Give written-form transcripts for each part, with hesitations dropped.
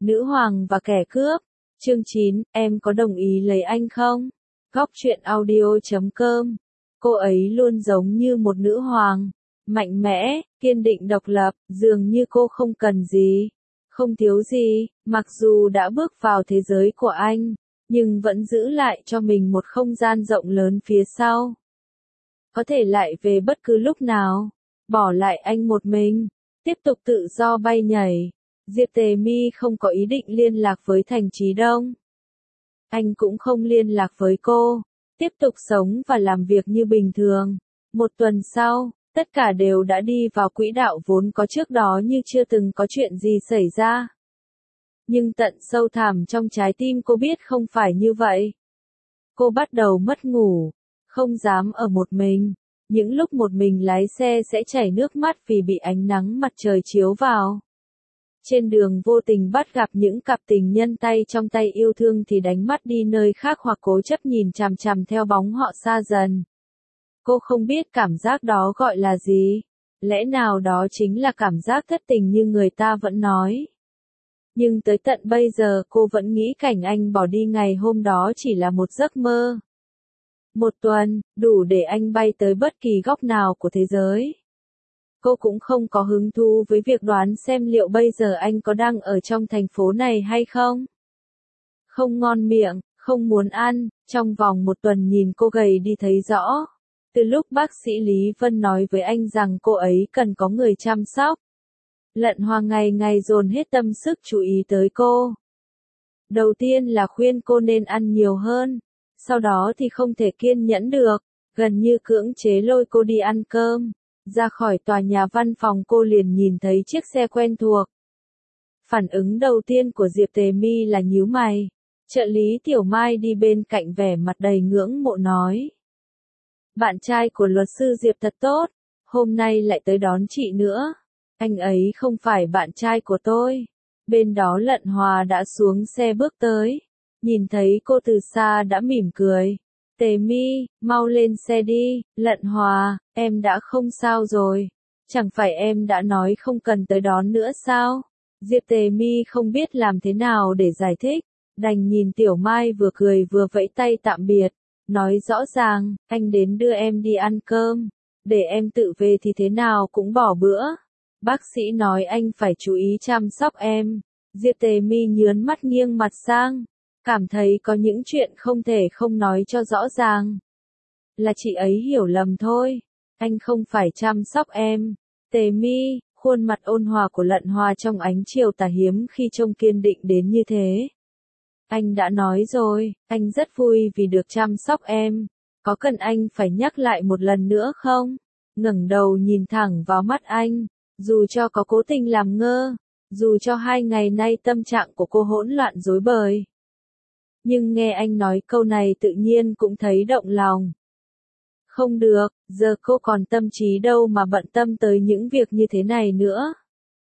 Nữ hoàng và kẻ cướp. Chương 9, em có đồng ý lấy anh không? Góc truyện audio.com. Cô ấy luôn giống như một nữ hoàng, mạnh mẽ, kiên định độc lập, dường như cô không cần gì, không thiếu gì, mặc dù đã bước vào thế giới của anh, nhưng vẫn giữ lại cho mình một không gian rộng lớn phía sau. Có thể lại về bất cứ lúc nào, bỏ lại anh một mình, tiếp tục tự do bay nhảy. Diệp Tề My không có ý định liên lạc với Thành Chí Đông. Anh cũng không liên lạc với cô, tiếp tục sống và làm việc như bình thường. Một tuần sau, tất cả đều đã đi vào quỹ đạo vốn có trước đó như chưa từng có chuyện gì xảy ra. Nhưng tận sâu thẳm trong trái tim cô biết không phải như vậy. Cô bắt đầu mất ngủ, không dám ở một mình. Những lúc một mình lái xe sẽ chảy nước mắt vì bị ánh nắng mặt trời chiếu vào. Trên đường vô tình bắt gặp những cặp tình nhân tay trong tay yêu thương thì đánh mắt đi nơi khác hoặc cố chấp nhìn chằm chằm theo bóng họ xa dần. Cô không biết cảm giác đó gọi là gì. Lẽ nào đó chính là cảm giác thất tình như người ta vẫn nói. Nhưng tới tận bây giờ cô vẫn nghĩ cảnh anh bỏ đi ngày hôm đó chỉ là một giấc mơ. Một tuần, đủ để anh bay tới bất kỳ góc nào của thế giới. Cô cũng không có hứng thú với việc đoán xem liệu bây giờ anh có đang ở trong thành phố này hay không. Không ngon miệng, không muốn ăn, trong vòng một tuần nhìn cô gầy đi thấy rõ. Từ lúc bác sĩ Lý Vân nói với anh rằng cô ấy cần có người chăm sóc. Lận Hoa ngày ngày dồn hết tâm sức chú ý tới cô. Đầu tiên là khuyên cô nên ăn nhiều hơn, sau đó thì không thể kiên nhẫn được, gần như cưỡng chế lôi cô đi ăn cơm. Ra khỏi tòa nhà văn phòng cô liền nhìn thấy chiếc xe quen thuộc. Phản ứng đầu tiên của Diệp Tề My là nhíu mày. Trợ lý Tiểu Mai đi bên cạnh vẻ mặt đầy ngưỡng mộ nói. Bạn trai của luật sư Diệp thật tốt, hôm nay lại tới đón chị nữa. Anh ấy không phải bạn trai của tôi. Bên đó Lận Hòa đã xuống xe bước tới. Nhìn thấy cô từ xa đã mỉm cười. Tề My, mau lên xe đi. Lận Hòa, em đã không sao rồi. Chẳng phải em đã nói không cần tới đón nữa sao? Diệp Tề My không biết làm thế nào để giải thích. Đành nhìn Tiểu Mai vừa cười vừa vẫy tay tạm biệt. Nói rõ ràng, anh đến đưa em đi ăn cơm. Để em tự về thì thế nào cũng bỏ bữa. Bác sĩ nói anh phải chú ý chăm sóc em. Diệp Tề My nhớn mắt nghiêng mặt sang. Cảm thấy có những chuyện không thể không nói cho rõ ràng. Là chị ấy hiểu lầm thôi. Anh không phải chăm sóc em. Tề My, khuôn mặt ôn hòa của Lận Hòa trong ánh chiều tà hiếm khi trông kiên định đến như thế. Anh đã nói rồi, anh rất vui vì được chăm sóc em. Có cần anh phải nhắc lại một lần nữa không? Ngẩng đầu nhìn thẳng vào mắt anh. Dù cho có cố tình làm ngơ. Dù cho 2 ngày nay tâm trạng của cô hỗn loạn rối bời. Nhưng nghe anh nói câu này tự nhiên cũng thấy động lòng. Không được, giờ cô còn tâm trí đâu mà bận tâm tới những việc như thế này nữa.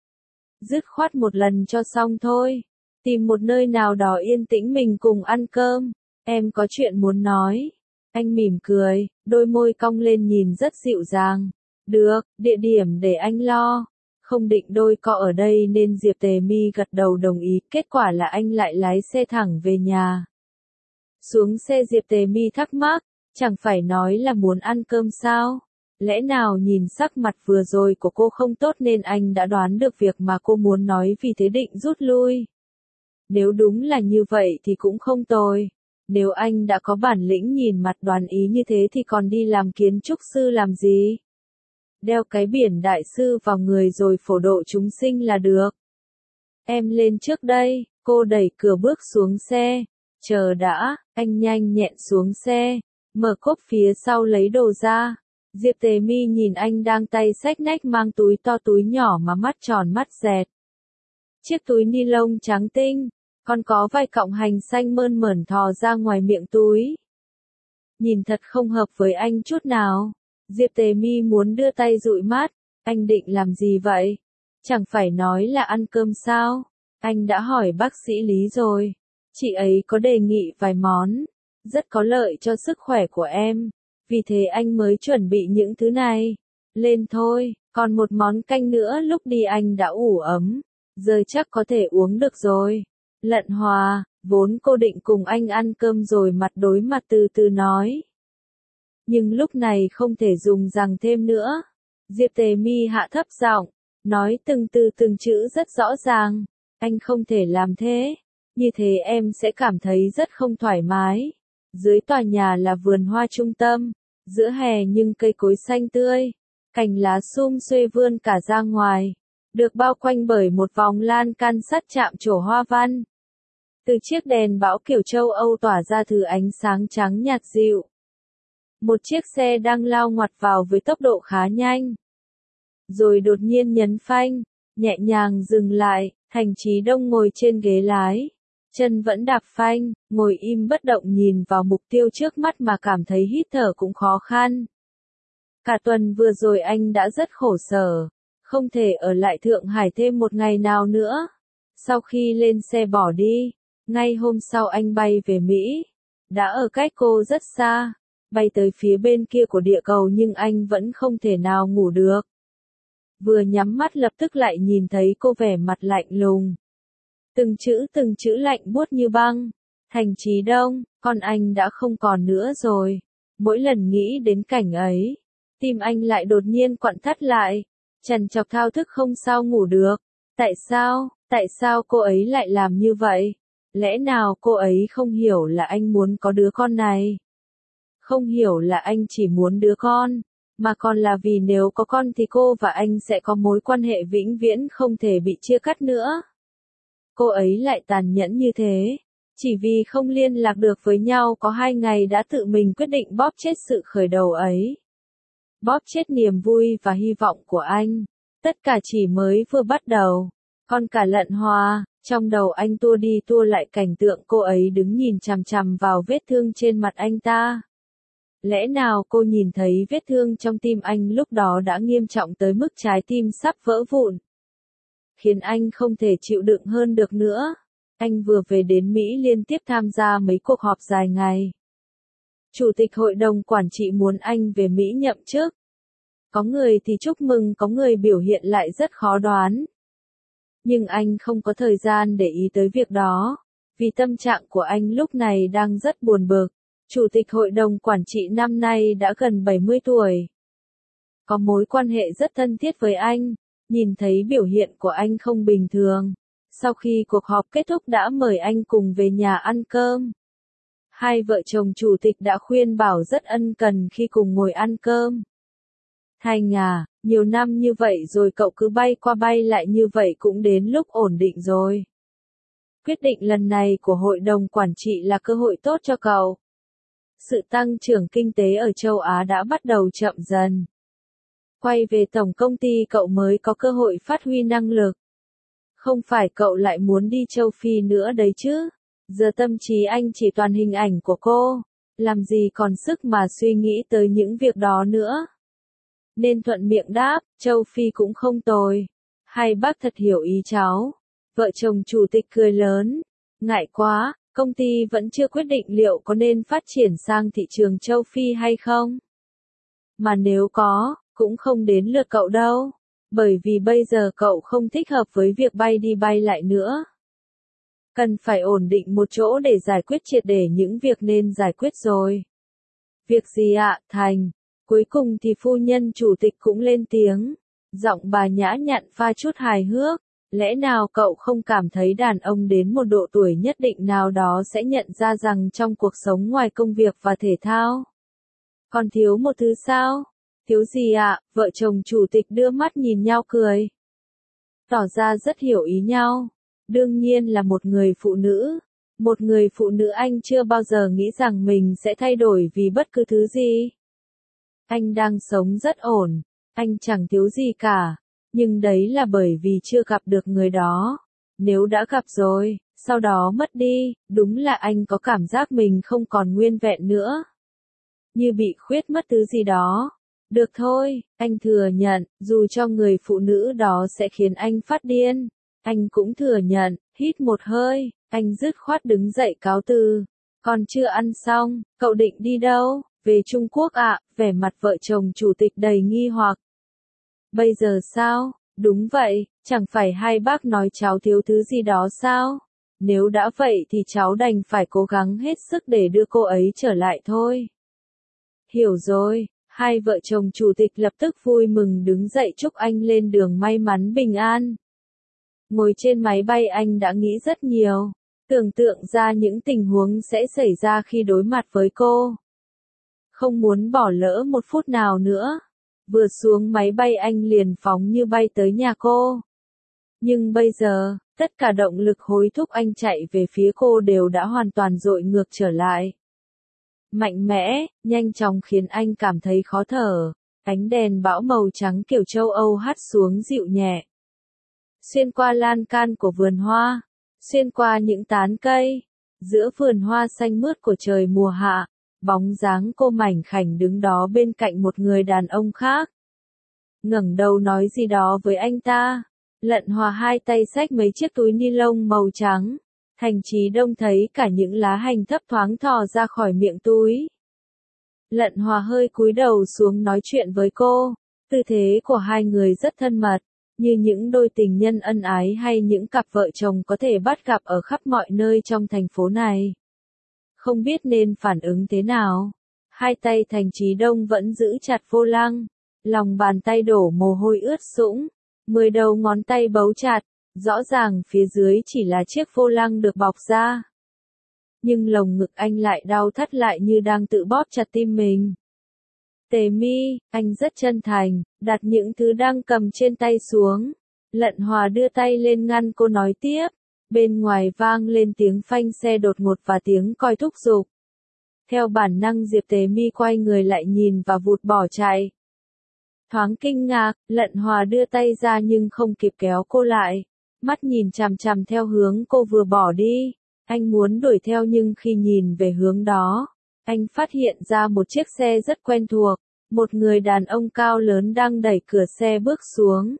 Dứt khoát một lần cho xong thôi. Tìm một nơi nào đó yên tĩnh mình cùng ăn cơm. Em có chuyện muốn nói. Anh mỉm cười, đôi môi cong lên nhìn rất dịu dàng. Được, địa điểm để anh lo. Không định đôi co ở đây nên Diệp Tề My gật đầu đồng ý. Kết quả là anh lại lái xe thẳng về nhà. Xuống xe Diệp Tề My thắc mắc, chẳng phải nói là muốn ăn cơm sao? Lẽ nào nhìn sắc mặt vừa rồi của cô không tốt nên anh đã đoán được việc mà cô muốn nói vì thế định rút lui? Nếu đúng là như vậy thì cũng không tồi. Nếu anh đã có bản lĩnh nhìn mặt đoán ý như thế thì còn đi làm kiến trúc sư làm gì? Đeo cái biển đại sư vào người rồi phổ độ chúng sinh là được. Em lên trước đây, cô đẩy cửa bước xuống xe. Chờ đã, anh nhanh nhẹn xuống xe, mở cốp phía sau lấy đồ ra. Diệp Tề My nhìn anh đang tay xách nách mang túi to túi nhỏ mà mắt tròn mắt dẹt. Chiếc túi ni lông trắng tinh, còn có vài cọng hành xanh mơn mởn thò ra ngoài miệng túi. Nhìn thật không hợp với anh chút nào. Diệp Tề My muốn đưa tay dụi mắt, anh định làm gì vậy? Chẳng phải nói là ăn cơm sao? Anh đã hỏi bác sĩ Lý rồi. Chị ấy có đề nghị vài món, rất có lợi cho sức khỏe của em. Vì thế anh mới chuẩn bị những thứ này. Lên thôi, còn một món canh nữa lúc đi anh đã ủ ấm. Giờ chắc có thể uống được rồi. Lận Hòa, vốn cô định cùng anh ăn cơm rồi mặt đối mặt từ từ nói. Nhưng lúc này không thể dùng rằng thêm nữa. Diệp Tề Mi hạ thấp giọng, nói từng từ từng chữ rất rõ ràng. Anh không thể làm thế. Như thế em sẽ cảm thấy rất không thoải mái. Dưới tòa nhà là vườn hoa trung tâm. Giữa hè nhưng cây cối xanh tươi. Cành lá sum xuê vươn cả ra ngoài. Được bao quanh bởi một vòng lan can sắt chạm trổ hoa văn. Từ chiếc đèn bão kiểu châu Âu tỏa ra thứ ánh sáng trắng nhạt dịu. Một chiếc xe đang lao ngoặt vào với tốc độ khá nhanh. Rồi đột nhiên nhấn phanh, nhẹ nhàng dừng lại, Thành Chí Đông ngồi trên ghế lái. Chân vẫn đạp phanh, ngồi im bất động nhìn vào mục tiêu trước mắt mà cảm thấy hít thở cũng khó khăn. Cả tuần vừa rồi anh đã rất khổ sở, không thể ở lại Thượng Hải thêm một ngày nào nữa. Sau khi lên xe bỏ đi, ngay hôm sau anh bay về Mỹ. Đã ở cách cô rất xa, bay tới phía bên kia của địa cầu nhưng anh vẫn không thể nào ngủ được. Vừa nhắm mắt lập tức lại nhìn thấy cô vẻ mặt lạnh lùng. Từng chữ lạnh buốt như băng. Thành Chí Đông, con anh đã không còn nữa rồi. Mỗi lần nghĩ đến cảnh ấy, tim anh lại đột nhiên quặn thắt lại. Trằn trọc thao thức không sao ngủ được. Tại sao cô ấy lại làm như vậy? Lẽ nào cô ấy không hiểu là anh muốn có đứa con này? Không hiểu là anh chỉ muốn đứa con, mà còn là vì nếu có con thì cô và anh sẽ có mối quan hệ vĩnh viễn không thể bị chia cắt nữa. Cô ấy lại tàn nhẫn như thế, chỉ vì không liên lạc được với nhau có 2 ngày đã tự mình quyết định bóp chết sự khởi đầu ấy. Bóp chết niềm vui và hy vọng của anh. Tất cả chỉ mới vừa bắt đầu. Còn cả Lận Hòa, trong đầu anh tua đi tua lại cảnh tượng cô ấy đứng nhìn chằm chằm vào vết thương trên mặt anh ta. Lẽ nào cô nhìn thấy vết thương trong tim anh lúc đó đã nghiêm trọng tới mức trái tim sắp vỡ vụn? Khiến anh không thể chịu đựng hơn được nữa. Anh vừa về đến Mỹ liên tiếp tham gia mấy cuộc họp dài ngày. Chủ tịch hội đồng quản trị muốn anh về Mỹ nhậm chức. Có người thì chúc mừng, có người biểu hiện lại rất khó đoán. Nhưng anh không có thời gian để ý tới việc đó, vì tâm trạng của anh lúc này đang rất buồn bực. Chủ tịch hội đồng quản trị năm nay đã gần 70 tuổi. Có mối quan hệ rất thân thiết với anh, nhìn thấy biểu hiện của anh không bình thường. Sau khi cuộc họp kết thúc đã mời anh cùng về nhà ăn cơm. Hai vợ chồng chủ tịch đã khuyên bảo rất ân cần khi cùng ngồi ăn cơm. Thành à, nhiều năm như vậy rồi cậu cứ bay qua bay lại như vậy cũng đến lúc ổn định rồi. Quyết định lần này của hội đồng quản trị là cơ hội tốt cho cậu. Sự tăng trưởng kinh tế ở châu Á đã bắt đầu chậm dần. Quay về tổng công ty cậu mới có cơ hội phát huy năng lực. Không phải cậu lại muốn đi châu Phi nữa đấy chứ. Giờ tâm trí anh chỉ toàn hình ảnh của cô. Làm gì còn sức mà suy nghĩ tới những việc đó nữa. Nên thuận miệng đáp, châu Phi cũng không tồi. Hai bác thật hiểu ý cháu. Vợ chồng chủ tịch cười lớn. Ngại quá, công ty vẫn chưa quyết định liệu có nên phát triển sang thị trường châu Phi hay không. Mà nếu có, cũng không đến lượt cậu đâu. Bởi vì bây giờ cậu không thích hợp với việc bay đi bay lại nữa. Cần phải ổn định một chỗ để giải quyết triệt để những việc nên giải quyết rồi. Việc gì ạ, Thành? Cuối cùng thì phu nhân chủ tịch cũng lên tiếng. Giọng bà nhã nhặn pha chút hài hước. Lẽ nào cậu không cảm thấy đàn ông đến một độ tuổi nhất định nào đó sẽ nhận ra rằng trong cuộc sống ngoài công việc và thể thao, còn thiếu một thứ sao? Thiếu gì ạ? Vợ chồng chủ tịch đưa mắt nhìn nhau cười. Tỏ ra rất hiểu ý nhau. Đương nhiên là một người phụ nữ. Một người phụ nữ anh chưa bao giờ nghĩ rằng mình sẽ thay đổi vì bất cứ thứ gì. Anh đang sống rất ổn. Anh chẳng thiếu gì cả. Nhưng đấy là bởi vì chưa gặp được người đó. Nếu đã gặp rồi, sau đó mất đi, đúng là anh có cảm giác mình không còn nguyên vẹn nữa. Như bị khuyết mất thứ gì đó. Được thôi, anh thừa nhận, dù cho người phụ nữ đó sẽ khiến anh phát điên. Anh cũng thừa nhận, hít một hơi, anh dứt khoát đứng dậy cáo từ. Còn chưa ăn xong, cậu định đi đâu? Về Trung Quốc ạ, vẻ mặt vợ chồng chủ tịch đầy nghi hoặc. Bây giờ sao? Đúng vậy, chẳng phải hai bác nói cháu thiếu thứ gì đó sao? Nếu đã vậy thì cháu đành phải cố gắng hết sức để đưa cô ấy trở lại thôi. Hiểu rồi, hai vợ chồng chủ tịch lập tức vui mừng đứng dậy chúc anh lên đường may mắn bình an. Ngồi trên máy bay anh đã nghĩ rất nhiều, tưởng tượng ra những tình huống sẽ xảy ra khi đối mặt với cô. Không muốn bỏ lỡ một phút nào nữa. Vừa xuống máy bay anh liền phóng như bay tới nhà cô. Nhưng bây giờ, tất cả động lực hối thúc anh chạy về phía cô đều đã hoàn toàn dội ngược trở lại. Mạnh mẽ, nhanh chóng khiến anh cảm thấy khó thở. Ánh đèn bão màu trắng kiểu châu Âu hắt xuống dịu nhẹ. Xuyên qua lan can của vườn hoa, xuyên qua những tán cây, giữa vườn hoa xanh mướt của trời mùa hạ, bóng dáng cô mảnh khảnh đứng đó bên cạnh một người đàn ông khác. Ngẩng đầu nói gì đó với anh ta. Lận Hòa hai tay xách mấy chiếc túi ni lông màu trắng. Thành Chí Đông thấy cả những lá hành thấp thoáng thò ra khỏi miệng túi. Lận Hòa hơi cúi đầu xuống nói chuyện với cô. Tư thế của hai người rất thân mật, như những đôi tình nhân ân ái hay những cặp vợ chồng có thể bắt gặp ở khắp mọi nơi trong thành phố này. Không biết nên phản ứng thế nào. Hai tay Thành Chí Đông vẫn giữ chặt vô lăng. Lòng bàn tay đổ mồ hôi ướt sũng. 10 đầu ngón tay bấu chặt. Rõ ràng phía dưới chỉ là chiếc vô lăng được bọc ra. Nhưng lồng ngực anh lại đau thắt lại như đang tự bóp chặt tim mình. Tề Mi, anh rất chân thành, đặt những thứ đang cầm trên tay xuống. Lận Hòa đưa tay lên ngăn cô nói tiếp. Bên ngoài vang lên tiếng phanh xe đột ngột và tiếng còi thúc giục. Theo bản năng Diệp Tề Mi quay người lại nhìn và vụt bỏ chạy. Thoáng kinh ngạc, Lận Hòa đưa tay ra nhưng không kịp kéo cô lại. Mắt nhìn chằm chằm theo hướng cô vừa bỏ đi. Anh muốn đuổi theo nhưng khi nhìn về hướng đó, anh phát hiện ra một chiếc xe rất quen thuộc. Một người đàn ông cao lớn đang đẩy cửa xe bước xuống.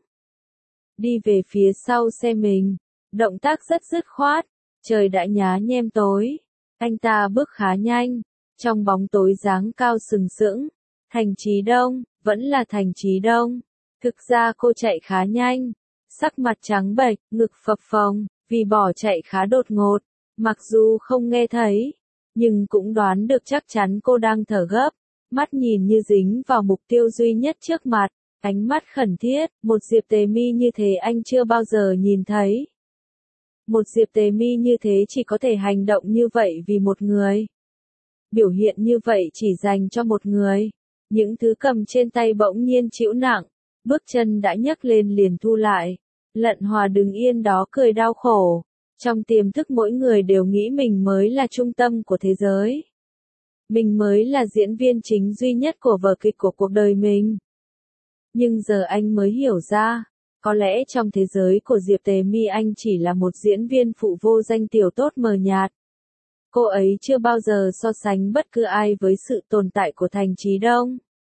Đi về phía sau xe mình. Động tác rất dứt khoát. Trời đã nhá nhem tối. Anh ta bước khá nhanh. Trong bóng tối dáng cao sừng sững. Thành Chí Đông, vẫn là Thành Chí Đông. Thực ra cô chạy khá nhanh. Sắc mặt trắng bệch, ngực phập phồng, vì bỏ chạy khá đột ngột. Mặc dù không nghe thấy, nhưng cũng đoán được chắc chắn cô đang thở gấp. Mắt nhìn như dính vào mục tiêu duy nhất trước mặt. Ánh mắt khẩn thiết, một Diệp Tề Mi như thế anh chưa bao giờ nhìn thấy. Một Diệp Tề Mi như thế chỉ có thể hành động như vậy vì một người. Biểu hiện như vậy chỉ dành cho một người. Những thứ cầm trên tay bỗng nhiên chịu nặng. Bước chân đã nhấc lên liền thu lại. Lận Hòa đứng yên đó cười đau khổ. Trong tiềm thức mỗi người đều nghĩ mình mới là trung tâm của thế giới. Mình mới là diễn viên chính duy nhất của vở kịch của cuộc đời mình. Nhưng giờ anh mới hiểu ra, có lẽ trong thế giới của Diệp Tề Mi anh chỉ là một diễn viên phụ vô danh tiểu tốt mờ nhạt. Cô ấy chưa bao giờ so sánh bất cứ ai với sự tồn tại của Thành Chí Đông.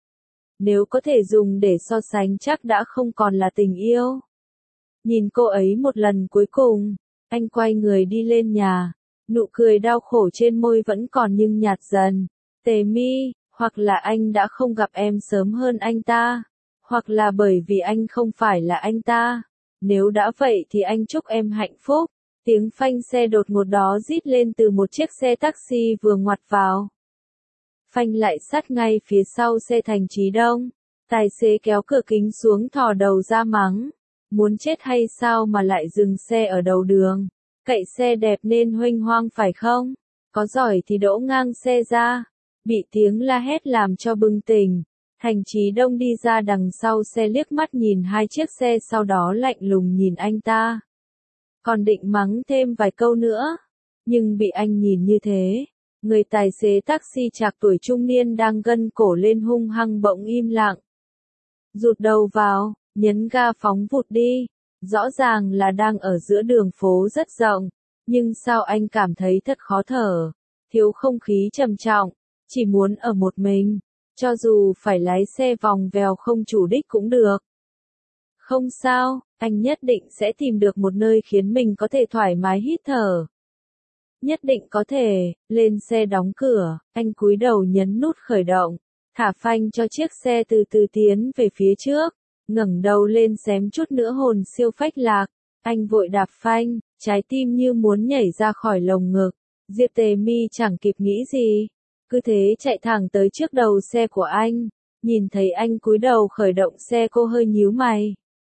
Nếu có thể dùng để so sánh chắc đã không còn là tình yêu. Nhìn cô ấy một lần cuối cùng, anh quay người đi lên nhà. Nụ cười đau khổ trên môi vẫn còn nhưng nhạt dần. Tề Mi, hoặc là anh đã không gặp em sớm hơn anh ta, hoặc là bởi vì anh không phải là anh ta. Nếu đã vậy thì anh chúc em hạnh phúc. Tiếng phanh xe đột ngột đó rít lên từ một chiếc xe taxi vừa ngoặt vào. Phanh lại sát ngay phía sau xe Thành Chí Đông. Tài xế kéo cửa kính xuống thò đầu ra mắng. Muốn chết hay sao mà lại dừng xe ở đầu đường? Cậy xe đẹp nên huênh hoang phải không? Có giỏi thì đỗ ngang xe ra. Bị tiếng la hét làm cho bừng tỉnh. Thành Chí Đông đi ra đằng sau xe liếc mắt nhìn hai chiếc xe sau đó lạnh lùng nhìn anh ta. Còn định mắng thêm vài câu nữa. Nhưng bị anh nhìn như thế. Người tài xế taxi trạc tuổi trung niên đang gân cổ lên hung hăng bỗng im lặng. Rụt đầu vào, nhấn ga phóng vụt đi. Rõ ràng là đang ở giữa đường phố rất rộng. Nhưng sao anh cảm thấy thật khó thở. Thiếu không khí trầm trọng. Chỉ muốn ở một mình. Cho dù phải lái xe vòng vèo không chủ đích cũng được. Không sao, anh nhất định sẽ tìm được một nơi khiến mình có thể thoải mái hít thở. Nhất định có thể. Lên xe đóng cửa, anh cúi đầu nhấn nút khởi động. Thả phanh cho chiếc xe từ từ tiến về phía trước. Ngẩng đầu lên xém chút nữa hồn siêu phách lạc. Anh vội đạp phanh, trái tim như muốn nhảy ra khỏi lồng ngực. Diệp Tề Mi chẳng kịp nghĩ gì, cứ thế chạy thẳng tới trước đầu xe của anh. Nhìn thấy anh cúi đầu khởi động xe, cô hơi nhíu mày.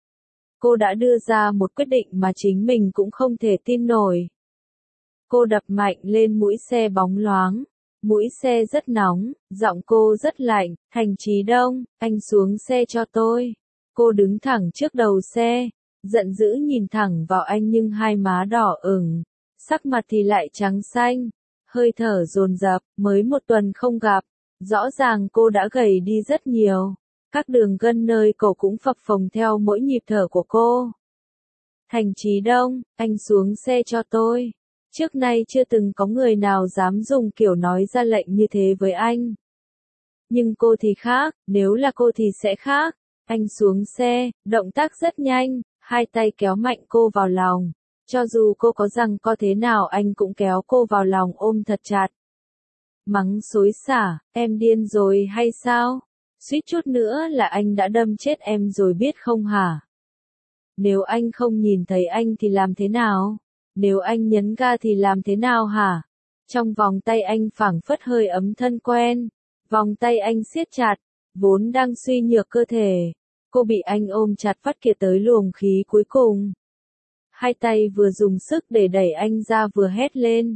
Cô đã đưa ra một quyết định mà chính mình cũng không thể tin nổi. Cô đập mạnh lên mũi xe bóng loáng. Mũi xe rất nóng, giọng cô rất lạnh. Thành Chí Đông, anh xuống xe cho tôi. Cô đứng thẳng trước đầu xe, giận dữ nhìn thẳng vào anh nhưng hai má đỏ ửng, sắc mặt thì lại trắng xanh, hơi thở dồn dập. Mới một tuần không gặp, rõ ràng cô đã gầy đi rất nhiều. Các đường gân nơi cổ cũng phập phồng theo mỗi nhịp thở của cô. Thành Chí Đông, anh xuống xe cho tôi. Trước nay chưa từng có người nào dám dùng kiểu nói ra lệnh như thế với anh. Nhưng cô thì khác, nếu là cô thì sẽ khác. Anh xuống xe, động tác rất nhanh, hai tay kéo mạnh cô vào lòng. Cho dù cô có rằng có thế nào anh cũng kéo cô vào lòng ôm thật chặt. Mắng xối xả, em điên rồi hay sao? Suýt chút nữa là anh đã đâm chết em rồi biết không hả? Nếu anh không nhìn thấy anh thì làm thế nào? Nếu anh nhấn ga thì làm thế nào hả? Trong vòng tay anh phảng phất hơi ấm thân quen. Vòng tay anh siết chặt, vốn đang suy nhược cơ thể. Cô bị anh ôm chặt vắt kiệt tới luồng khí cuối cùng. Hai tay vừa dùng sức để đẩy anh ra vừa hét lên.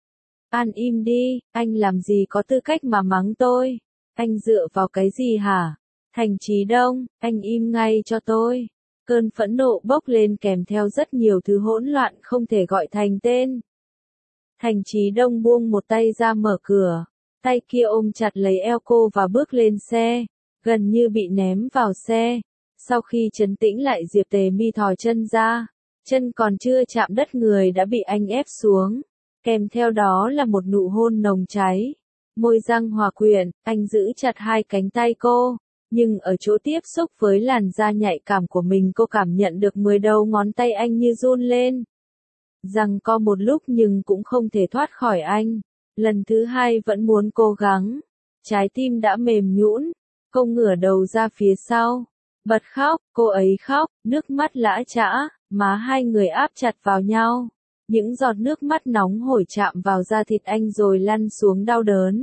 An im đi, anh làm gì có tư cách mà mắng tôi? Anh dựa vào cái gì hả? Thành Chí Đông, anh im ngay cho tôi. Cơn phẫn nộ bốc lên kèm theo rất nhiều thứ hỗn loạn không thể gọi thành tên. Thành Chí Đông buông một tay ra mở cửa, tay kia ôm chặt lấy eo cô và bước lên xe, gần như bị ném vào xe. Sau khi trấn tĩnh lại, Diệp Tề Mi thò chân ra, chân còn chưa chạm đất người đã bị anh ép xuống, kèm theo đó là một nụ hôn nồng cháy. Môi răng hòa quyện, anh giữ chặt hai cánh tay cô. Nhưng ở chỗ tiếp xúc với làn da nhạy cảm của mình, cô cảm nhận được 10 đầu ngón tay anh như run lên. Giằng co một lúc nhưng cũng không thể thoát khỏi anh. Lần thứ hai vẫn muốn cố gắng. Trái tim đã mềm nhũn. Cô ngửa đầu ra phía sau. Bật khóc, cô ấy khóc, nước mắt lã chã, má hai người áp chặt vào nhau. Những giọt nước mắt nóng hổi chạm vào da thịt anh rồi lăn xuống đau đớn.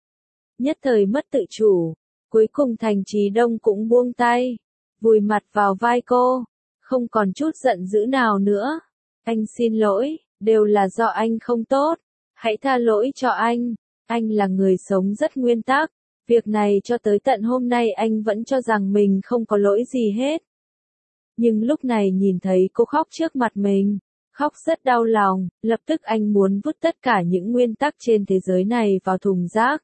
Nhất thời mất tự chủ. Cuối cùng Thành Chí Đông cũng buông tay, vùi mặt vào vai cô, không còn chút giận dữ nào nữa. Anh xin lỗi, đều là do anh không tốt, hãy tha lỗi cho anh là người sống rất nguyên tắc, việc này cho tới tận hôm nay anh vẫn cho rằng mình không có lỗi gì hết. Nhưng lúc này nhìn thấy cô khóc trước mặt mình, khóc rất đau lòng, lập tức anh muốn vứt tất cả những nguyên tắc trên thế giới này vào thùng rác.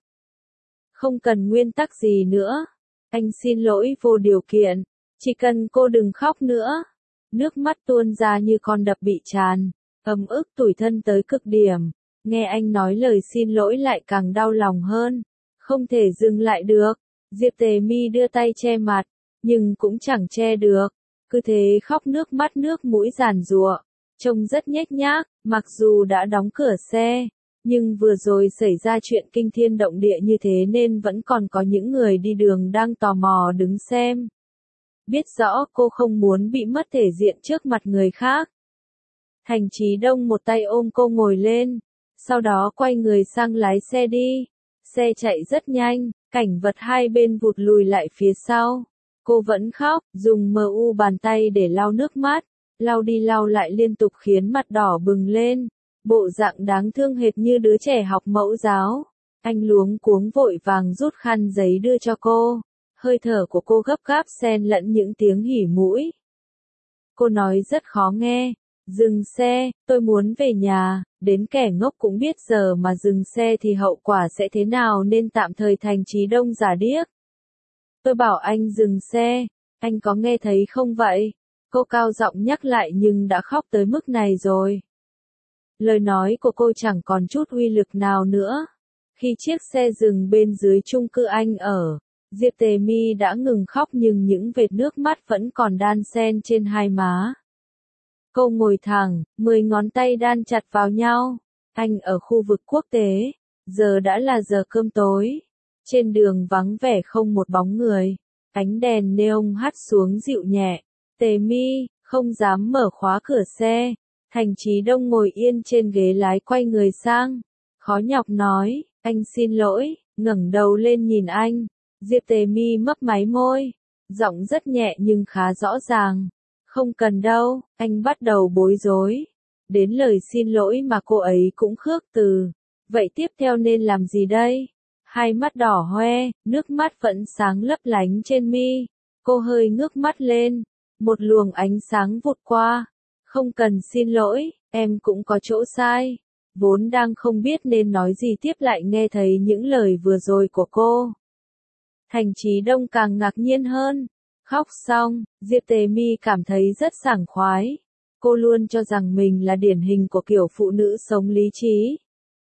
Không cần nguyên tắc gì nữa. Anh xin lỗi vô điều kiện. Chỉ cần cô đừng khóc nữa. Nước mắt tuôn ra như con đập bị tràn. Ấm ức tủi thân tới cực điểm. Nghe anh nói lời xin lỗi lại càng đau lòng hơn. Không thể dừng lại được. Diệp Tề Mi đưa tay che mặt. Nhưng cũng chẳng che được. Cứ thế khóc nước mắt nước mũi giàn giụa. Trông rất nhếch nhác. Mặc dù đã đóng cửa xe. Nhưng vừa rồi xảy ra chuyện kinh thiên động địa như thế nên vẫn còn có những người đi đường đang tò mò đứng xem. Biết rõ cô không muốn bị mất thể diện trước mặt người khác. Thành Chí Đông một tay ôm cô ngồi lên, sau đó quay người sang lái xe đi. Xe chạy rất nhanh, cảnh vật hai bên vụt lùi lại phía sau. Cô vẫn khóc, dùng bàn tay để lau nước mắt, lau đi lau lại liên tục khiến mặt đỏ bừng lên. Bộ dạng đáng thương hệt như đứa trẻ học mẫu giáo. Anh luống cuống vội vàng rút khăn giấy đưa cho cô. Hơi thở của cô gấp gáp xen lẫn những tiếng hỉ mũi. Cô nói rất khó nghe. Dừng xe, tôi muốn về nhà. Đến kẻ ngốc cũng biết giờ mà dừng xe thì hậu quả sẽ thế nào nên tạm thời Thành Chí Đông giả điếc. Tôi bảo anh dừng xe. Anh có nghe thấy không vậy? Cô cao giọng nhắc lại nhưng đã khóc tới mức này rồi. Lời nói của cô chẳng còn chút uy lực nào nữa. Khi chiếc xe dừng bên dưới chung cư anh ở, Diệp Tề Mi đã ngừng khóc nhưng những vệt nước mắt vẫn còn đan xen trên hai má. Cô ngồi thẳng, 10 ngón tay đan chặt vào nhau. Anh ở khu vực quốc tế, giờ đã là giờ cơm tối. Trên đường vắng vẻ không một bóng người. Ánh đèn neon hắt xuống dịu nhẹ. Tề Mi, không dám mở khóa cửa xe. Thành Chí Đông ngồi yên trên ghế lái quay người sang, khó nhọc nói, anh xin lỗi, ngẩng đầu lên nhìn anh. Diệp Tề Mi mấp máy môi, giọng rất nhẹ nhưng khá rõ ràng. Không cần đâu, anh bắt đầu bối rối. Đến lời xin lỗi mà cô ấy cũng khước từ. Vậy tiếp theo nên làm gì đây? Hai mắt đỏ hoe, nước mắt vẫn sáng lấp lánh trên mi. Cô hơi ngước mắt lên, một luồng ánh sáng vụt qua. Không cần xin lỗi, em cũng có chỗ sai. Vốn đang không biết nên nói gì tiếp lại nghe thấy những lời vừa rồi của cô. Thành Chí Đông càng ngạc nhiên hơn. Khóc xong, Diệp Tề Mi cảm thấy rất sảng khoái. Cô luôn cho rằng mình là điển hình của kiểu phụ nữ sống lý trí.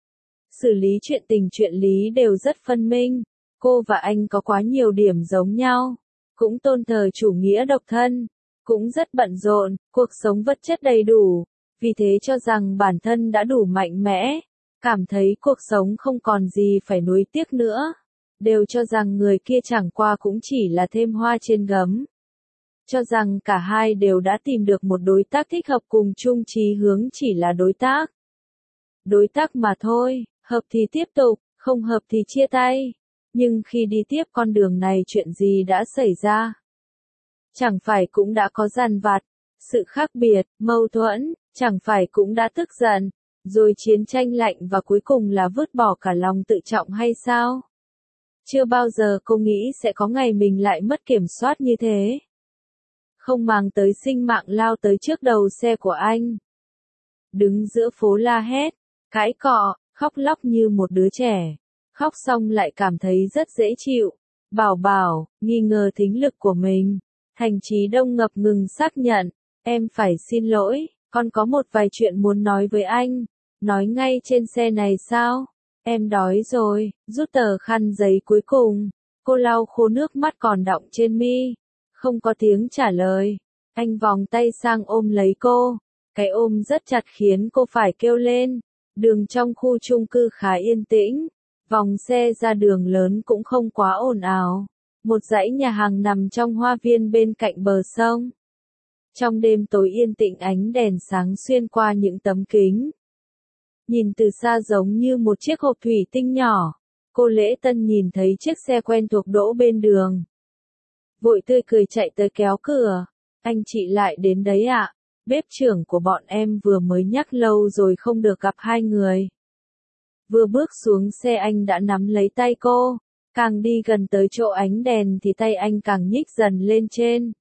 Xử lý chuyện tình chuyện lý đều rất phân minh. Cô và anh có quá nhiều điểm giống nhau. Cũng tôn thờ chủ nghĩa độc thân. Cũng rất bận rộn, cuộc sống vật chất đầy đủ. Vì thế cho rằng bản thân đã đủ mạnh mẽ. Cảm thấy cuộc sống không còn gì phải nuối tiếc nữa. Đều cho rằng người kia chẳng qua cũng chỉ là thêm hoa trên gấm. Cho rằng cả hai đều đã tìm được một đối tác thích hợp cùng chung chí hướng chỉ là đối tác. Đối tác mà thôi, hợp thì tiếp tục, không hợp thì chia tay. Nhưng khi đi tiếp con đường này chuyện gì đã xảy ra? Chẳng phải cũng đã có dằn vặt, sự khác biệt, mâu thuẫn, chẳng phải cũng đã tức giận, rồi chiến tranh lạnh và cuối cùng là vứt bỏ cả lòng tự trọng hay sao? Chưa bao giờ cô nghĩ sẽ có ngày mình lại mất kiểm soát như thế. Không màng tới sinh mạng lao tới trước đầu xe của anh. Đứng giữa phố la hét, cãi cọ, khóc lóc như một đứa trẻ. Khóc xong lại cảm thấy rất dễ chịu. Bảo, nghi ngờ thính lực của mình. Thành Chí Đông ngập ngừng xác nhận, em phải xin lỗi, con có một vài chuyện muốn nói với anh. Nói ngay trên xe này sao? Em đói rồi, rút tờ khăn giấy cuối cùng. Cô lau khô nước mắt còn đọng trên mi. Không có tiếng trả lời. Anh vòng tay sang ôm lấy cô. Cái ôm rất chặt khiến cô phải kêu lên. Đường trong khu chung cư khá yên tĩnh. Vòng xe ra đường lớn cũng không quá ồn ào. Một dãy nhà hàng nằm trong hoa viên bên cạnh bờ sông. Trong đêm tối yên tĩnh ánh đèn sáng xuyên qua những tấm kính. Nhìn từ xa giống như một chiếc hộp thủy tinh nhỏ. Cô Lễ Tân nhìn thấy chiếc xe quen thuộc đỗ bên đường. Vội tươi cười chạy tới kéo cửa. Anh chị lại đến đấy ạ. Bếp trưởng của bọn em vừa mới nhắc lâu rồi không được gặp hai người. Vừa bước xuống xe anh đã nắm lấy tay cô. Càng đi gần tới chỗ ánh đèn thì tay anh càng nhích dần lên trên.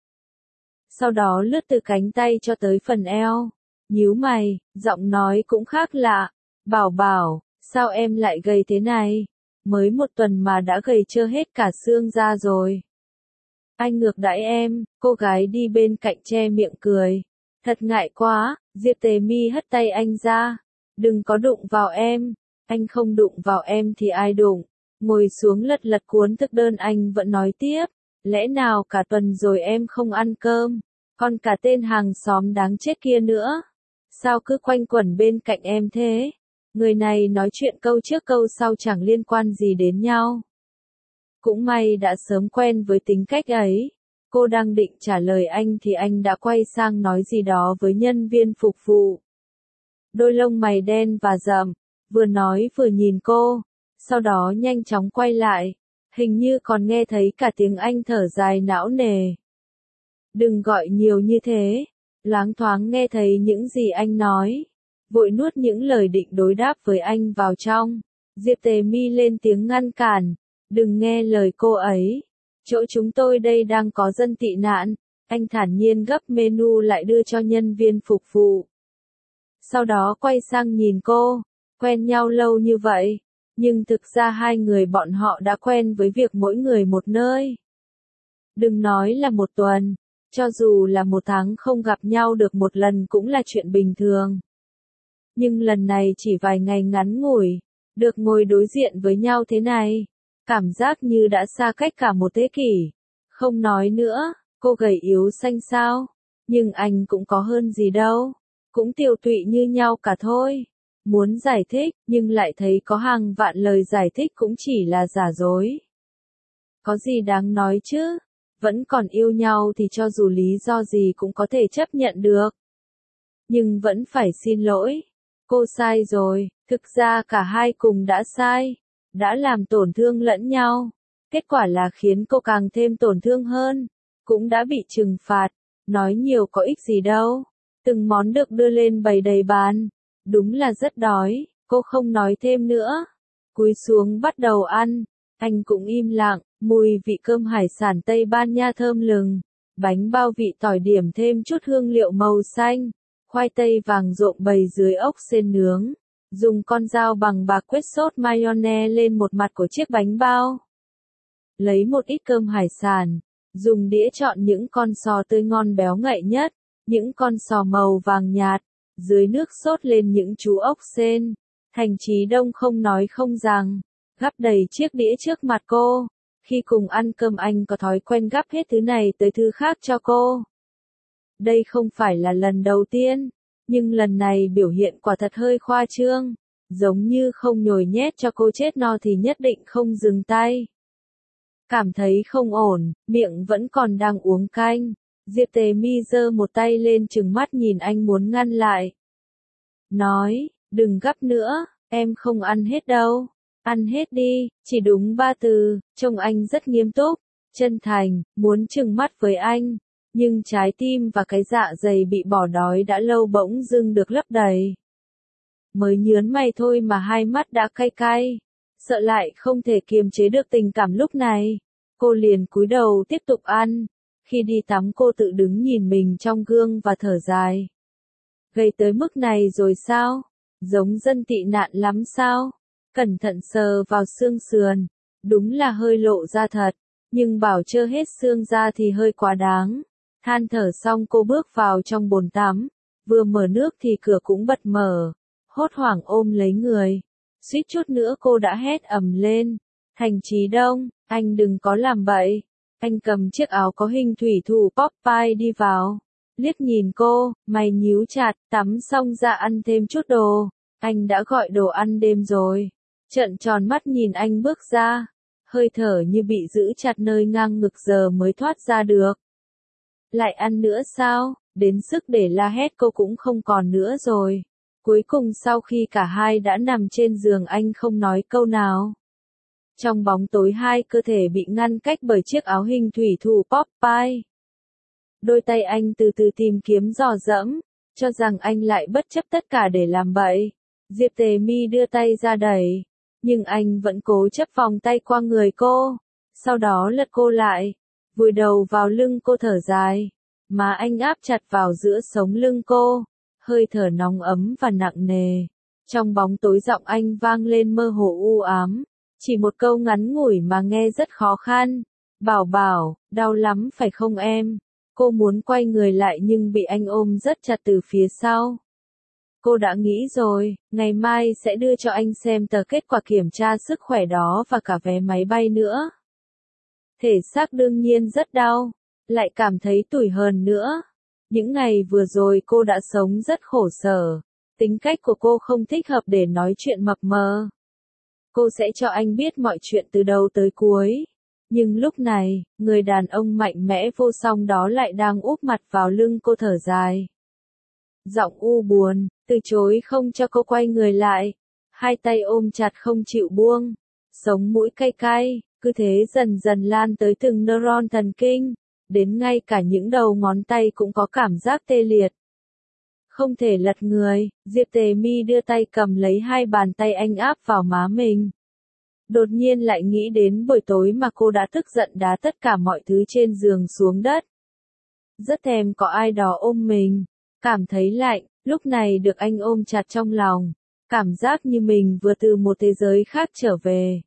Sau đó lướt từ cánh tay cho tới phần eo. Nhíu mày, giọng nói cũng khác lạ. Bảo, sao em lại gầy thế này? Mới một tuần mà đã gầy trơ hết cả xương ra rồi. Anh ngược đãi em, cô gái đi bên cạnh che miệng cười. Thật ngại quá, Diệp Tề Mi hất tay anh ra. Đừng có đụng vào em, anh không đụng vào em thì ai đụng. Ngồi xuống lật cuốn thực đơn anh vẫn nói tiếp. Lẽ nào cả tuần rồi em không ăn cơm, còn cả tên hàng xóm đáng chết kia nữa. Sao cứ quanh quẩn bên cạnh em thế? Người này nói chuyện câu trước câu sau chẳng liên quan gì đến nhau. Cũng may đã sớm quen với tính cách ấy. Cô đang định trả lời anh thì anh đã quay sang nói gì đó với nhân viên phục vụ. Đôi lông mày đen và rậm, vừa nói vừa nhìn cô, sau đó nhanh chóng quay lại, hình như còn nghe thấy cả tiếng anh thở dài não nề. Đừng gọi nhiều như thế, loáng thoáng nghe thấy những gì anh nói, vội nuốt những lời định đối đáp với anh vào trong. Diệp Tề Mi lên tiếng ngăn cản, đừng nghe lời cô ấy. Chỗ chúng tôi đây đang có dân tị nạn. Anh thản nhiên gấp menu lại đưa cho nhân viên phục vụ. Sau đó quay sang nhìn cô, quen nhau lâu như vậy, nhưng thực ra hai người bọn họ đã quen với việc mỗi người một nơi. Đừng nói là một tuần, cho dù là một tháng không gặp nhau được một lần cũng là chuyện bình thường. Nhưng lần này chỉ vài ngày ngắn ngủi, được ngồi đối diện với nhau thế này, cảm giác như đã xa cách cả một thế kỷ. Không nói nữa, cô gầy yếu xanh xao, nhưng anh cũng có hơn gì đâu, cũng tiều tụy như nhau cả thôi. Muốn giải thích, nhưng lại thấy có hàng vạn lời giải thích cũng chỉ là giả dối. Có gì đáng nói chứ? vẫn còn yêu nhau thì cho dù lý do gì cũng có thể chấp nhận được. Nhưng vẫn phải xin lỗi. Cô sai rồi, thực ra cả hai cùng đã sai, đã làm tổn thương lẫn nhau. Kết quả là khiến cô càng thêm tổn thương hơn, cũng đã bị trừng phạt, nói nhiều có ích gì đâu. Từng món được đưa lên bày đầy bàn, đúng là rất đói, cô không nói thêm nữa. Cúi xuống bắt đầu ăn, anh cũng im lặng, mùi vị cơm hải sản Tây Ban Nha thơm lừng, bánh bao vị tỏi điểm thêm chút hương liệu màu xanh, khoai tây vàng rộm bày dưới ốc sên nướng, dùng con dao bằng bạc quét sốt mayonnaise lên một mặt của chiếc bánh bao. Lấy một ít cơm hải sản, dùng đĩa chọn những con sò tươi ngon béo ngậy nhất, những con sò màu vàng nhạt, dưới nước sốt lên những chú ốc sên. Thành Chí Đông không nói không rằng, gắp đầy chiếc đĩa trước mặt cô. Khi cùng ăn cơm anh có thói quen gắp hết thứ này tới thứ khác cho cô. Đây không phải là lần đầu tiên, nhưng lần này biểu hiện quả thật hơi khoa trương, giống như không nhồi nhét cho cô chết no thì nhất định không dừng tay. Cảm thấy không ổn, miệng vẫn còn đang uống canh, Diệp Tề Mi giơ một tay lên trừng mắt nhìn anh muốn ngăn lại. Nói, đừng gắp nữa, em không ăn hết đâu. Ăn hết đi, chỉ đúng 3 từ, trông anh rất nghiêm túc, chân thành, muốn trừng mắt với anh. Nhưng trái tim và cái dạ dày bị bỏ đói đã lâu bỗng dưng được lấp đầy. Mới nhớn mày thôi mà hai mắt đã cay cay, sợ lại không thể kiềm chế được tình cảm lúc này. Cô liền cúi đầu tiếp tục ăn, khi đi tắm cô tự đứng nhìn mình trong gương và thở dài. Gầy tới mức này rồi sao? Giống dân tị nạn lắm sao? Cẩn thận sờ vào xương sườn, đúng là hơi lộ ra thật, nhưng bảo trơ hết xương ra thì hơi quá đáng. Than thở xong cô bước vào trong bồn tắm, vừa mở nước thì cửa cũng bật mở, hốt hoảng ôm lấy người. Suýt chút nữa cô đã hét ầm lên, Thành Chí Đông, anh đừng có làm bậy. Anh cầm chiếc áo có hình thủy thủ Popeye đi vào, liếc nhìn cô, mày nhíu chặt, tắm xong ra ăn thêm chút đồ, anh đã gọi đồ ăn đêm rồi. Trợn tròn mắt nhìn anh bước ra, hơi thở như bị giữ chặt nơi ngang ngực giờ mới thoát ra được. Lại ăn nữa sao? Đến sức để la hét cô cũng không còn nữa rồi. Cuối cùng sau khi cả hai đã nằm trên giường anh không nói câu nào. Trong bóng tối hai cơ thể bị ngăn cách bởi chiếc áo hình thủy thủ Popeye. Đôi tay anh từ từ tìm kiếm dò dẫm, cho rằng anh lại bất chấp tất cả để làm bậy. Diệp Tề Mi đưa tay ra đẩy, nhưng anh vẫn cố chấp vòng tay qua người cô, sau đó lật cô lại, vùi đầu vào lưng cô thở dài, mà anh áp chặt vào giữa sống lưng cô, hơi thở nóng ấm và nặng nề. Trong bóng tối giọng anh vang lên mơ hồ u ám, chỉ một câu ngắn ngủi mà nghe rất khó khăn. Bảo bảo, đau lắm phải không em? Cô muốn quay người lại nhưng bị anh ôm rất chặt từ phía sau. Cô đã nghĩ rồi, ngày mai sẽ đưa cho anh xem tờ kết quả kiểm tra sức khỏe đó và cả vé máy bay nữa. Thể xác đương nhiên rất đau, lại cảm thấy tủi hờn nữa. Những ngày vừa rồi cô đã sống rất khổ sở, tính cách của cô không thích hợp để nói chuyện mập mờ. Cô sẽ cho anh biết mọi chuyện từ đầu tới cuối. Nhưng lúc này, người đàn ông mạnh mẽ vô song đó lại đang úp mặt vào lưng cô thở dài. Giọng u buồn, từ chối không cho cô quay người lại. Hai tay ôm chặt không chịu buông. Sống mũi cay cay, cứ thế dần dần lan tới từng neuron thần kinh. Đến ngay cả những đầu ngón tay cũng có cảm giác tê liệt. Không thể lật người, Diệp Tề Mi đưa tay cầm lấy hai bàn tay anh áp vào má mình. Đột nhiên lại nghĩ đến buổi tối mà cô đã tức giận đá tất cả mọi thứ trên giường xuống đất. Rất thèm có ai đó ôm mình, cảm thấy lạnh, lúc này được anh ôm chặt trong lòng, cảm giác như mình vừa từ một thế giới khác trở về.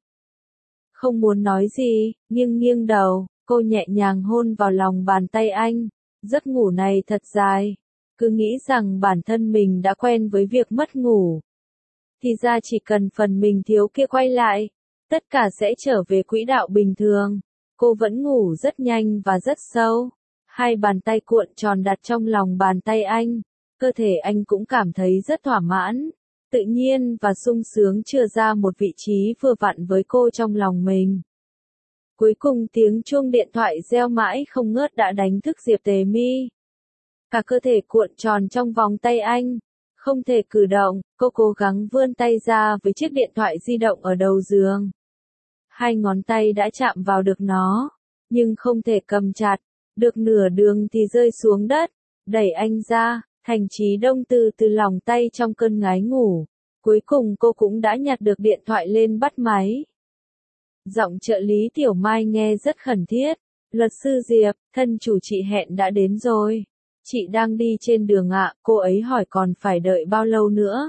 Không muốn nói gì, nghiêng nghiêng đầu, cô nhẹ nhàng hôn vào lòng bàn tay anh. Giấc ngủ này thật dài, cứ nghĩ rằng bản thân mình đã quen với việc mất ngủ. Thì ra chỉ cần phần mình thiếu kia quay lại, tất cả sẽ trở về quỹ đạo bình thường. Cô vẫn ngủ rất nhanh và rất sâu. Hai bàn tay cuộn tròn đặt trong lòng bàn tay anh. Cơ thể anh cũng cảm thấy rất thỏa mãn, tự nhiên và sung sướng chừa ra một vị trí vừa vặn với cô trong lòng mình. Cuối cùng tiếng chuông điện thoại reo mãi không ngớt đã đánh thức Diệp Tề Mi. Cả cơ thể cuộn tròn trong vòng tay anh, không thể cử động, cô cố gắng vươn tay ra với chiếc điện thoại di động ở đầu giường. Hai ngón tay đã chạm vào được nó, nhưng không thể cầm chặt, được nửa đường thì rơi xuống đất, đẩy anh ra, Thành Chí Đông từ từ lòng tay trong cơn ngái ngủ. Cuối cùng cô cũng đã nhặt được điện thoại lên bắt máy. Giọng trợ lý Tiểu Mai nghe rất khẩn thiết. Luật sư Diệp, thân chủ chị hẹn đã đến rồi. Chị đang đi trên đường ạ, cô ấy hỏi còn phải đợi bao lâu nữa.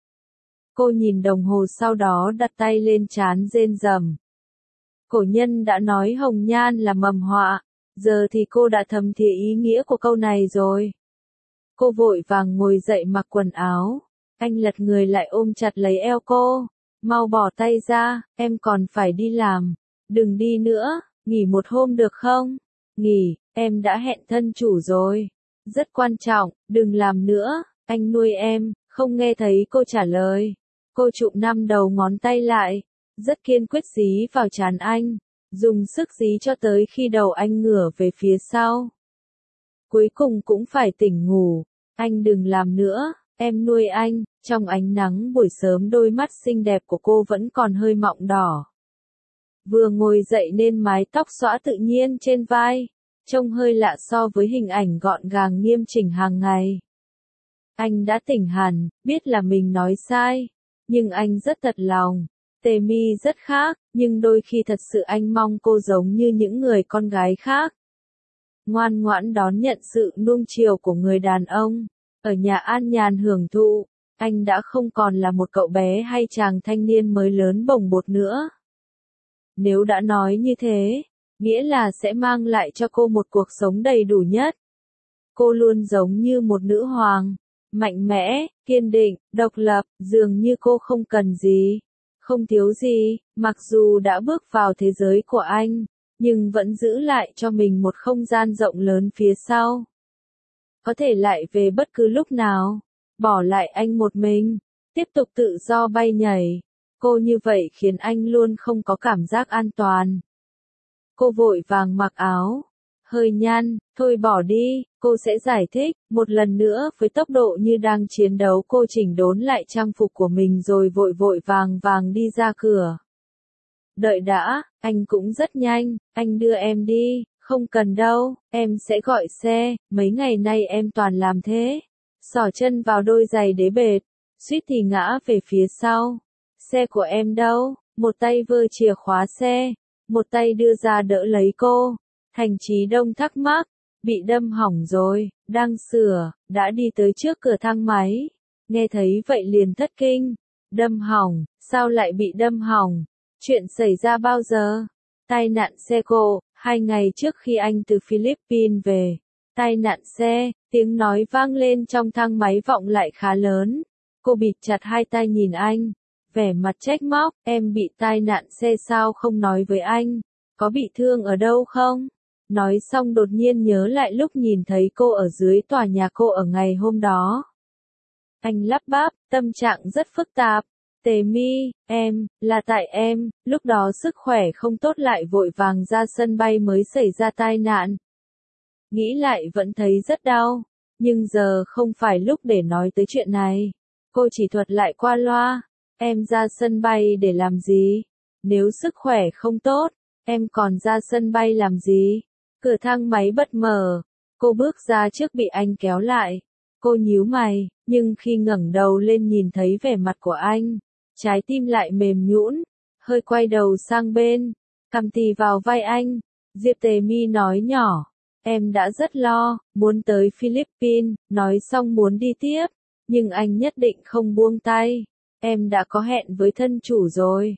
Cô nhìn đồng hồ sau đó đặt tay lên trán rên rầm. Cổ nhân đã nói hồng nhan là mầm họa, giờ thì cô đã thấm thía ý nghĩa của câu này rồi. Cô vội vàng ngồi dậy mặc quần áo. Anh lật người lại ôm chặt lấy eo cô. Mau bỏ tay ra, em còn phải đi làm. Đừng đi nữa, nghỉ một hôm được không? Nghỉ, em đã hẹn thân chủ rồi. Rất quan trọng, đừng làm nữa, anh nuôi em, không nghe thấy cô trả lời. Cô chụm 5 đầu ngón tay lại, rất kiên quyết dí vào trán anh, dùng sức dí cho tới khi đầu anh ngửa về phía sau. Cuối cùng cũng phải tỉnh ngủ, anh đừng làm nữa, em nuôi anh. Trong ánh nắng buổi sớm đôi mắt xinh đẹp của cô vẫn còn hơi mọng đỏ. Vừa ngồi dậy nên mái tóc xõa tự nhiên trên vai, trông hơi lạ so với hình ảnh gọn gàng nghiêm chỉnh hàng ngày. Anh đã tỉnh hẳn, biết là mình nói sai, nhưng anh rất thật lòng. Tề Mi rất khác, nhưng đôi khi thật sự anh mong cô giống như những người con gái khác. Ngoan ngoãn đón nhận sự nuông chiều của người đàn ông, ở nhà an nhàn hưởng thụ. Anh đã không còn là một cậu bé hay chàng thanh niên mới lớn bồng bột nữa. Nếu đã nói như thế, nghĩa là sẽ mang lại cho cô một cuộc sống đầy đủ nhất. Cô luôn giống như một nữ hoàng, mạnh mẽ, kiên định, độc lập, dường như cô không cần gì, không thiếu gì, mặc dù đã bước vào thế giới của anh, nhưng vẫn giữ lại cho mình một không gian rộng lớn phía sau. Có thể lại về bất cứ lúc nào. Bỏ lại anh một mình, tiếp tục tự do bay nhảy. Cô như vậy khiến anh luôn không có cảm giác an toàn. Cô vội vàng mặc áo, hơi nhăn, thôi bỏ đi, cô sẽ giải thích. Một lần nữa với tốc độ như đang chiến đấu cô chỉnh đốn lại trang phục của mình rồi vội vội vàng vàng đi ra cửa. Đợi đã, anh cũng rất nhanh, anh đưa em đi, không cần đâu, em sẽ gọi xe, mấy ngày nay em toàn làm thế. Xỏ chân vào đôi giày đế bệt, suýt thì ngã về phía sau. Xe của em đâu? Một tay vơ chìa khóa xe, một tay đưa ra đỡ lấy cô. Thành Chí Đông thắc mắc, bị đâm hỏng rồi, đang sửa, đã đi tới trước cửa thang máy. Nghe thấy vậy liền thất kinh. Đâm hỏng, sao lại bị đâm hỏng? Chuyện xảy ra bao giờ? Tai nạn xe cộ, 2 ngày trước khi anh từ Philippines về. Tai nạn xe, tiếng nói vang lên trong thang máy vọng lại khá lớn. Cô bịt chặt hai tai nhìn anh, vẻ mặt trách móc, em bị tai nạn xe sao không nói với anh, có bị thương ở đâu không? Nói xong đột nhiên nhớ lại lúc nhìn thấy cô ở dưới tòa nhà cô ở ngày hôm đó. Anh lắp bắp, tâm trạng rất phức tạp. Tề Mi, là tại em, lúc đó sức khỏe không tốt lại vội vàng ra sân bay mới xảy ra tai nạn. Nghĩ lại vẫn thấy rất đau, nhưng giờ không phải lúc để nói tới chuyện này. Cô chỉ thuật lại qua loa, em ra sân bay để làm gì? Nếu sức khỏe không tốt, em còn ra sân bay làm gì? Cửa thang máy bật mở, cô bước ra trước bị anh kéo lại. Cô nhíu mày, nhưng khi ngẩng đầu lên nhìn thấy vẻ mặt của anh, trái tim lại mềm nhũn, hơi quay đầu sang bên, cằm tì vào vai anh. Diệp Tề Mi nói nhỏ. Em đã rất lo, muốn tới Philippines, nói xong muốn đi tiếp, nhưng anh nhất định không buông tay. Em đã có hẹn với thân chủ rồi.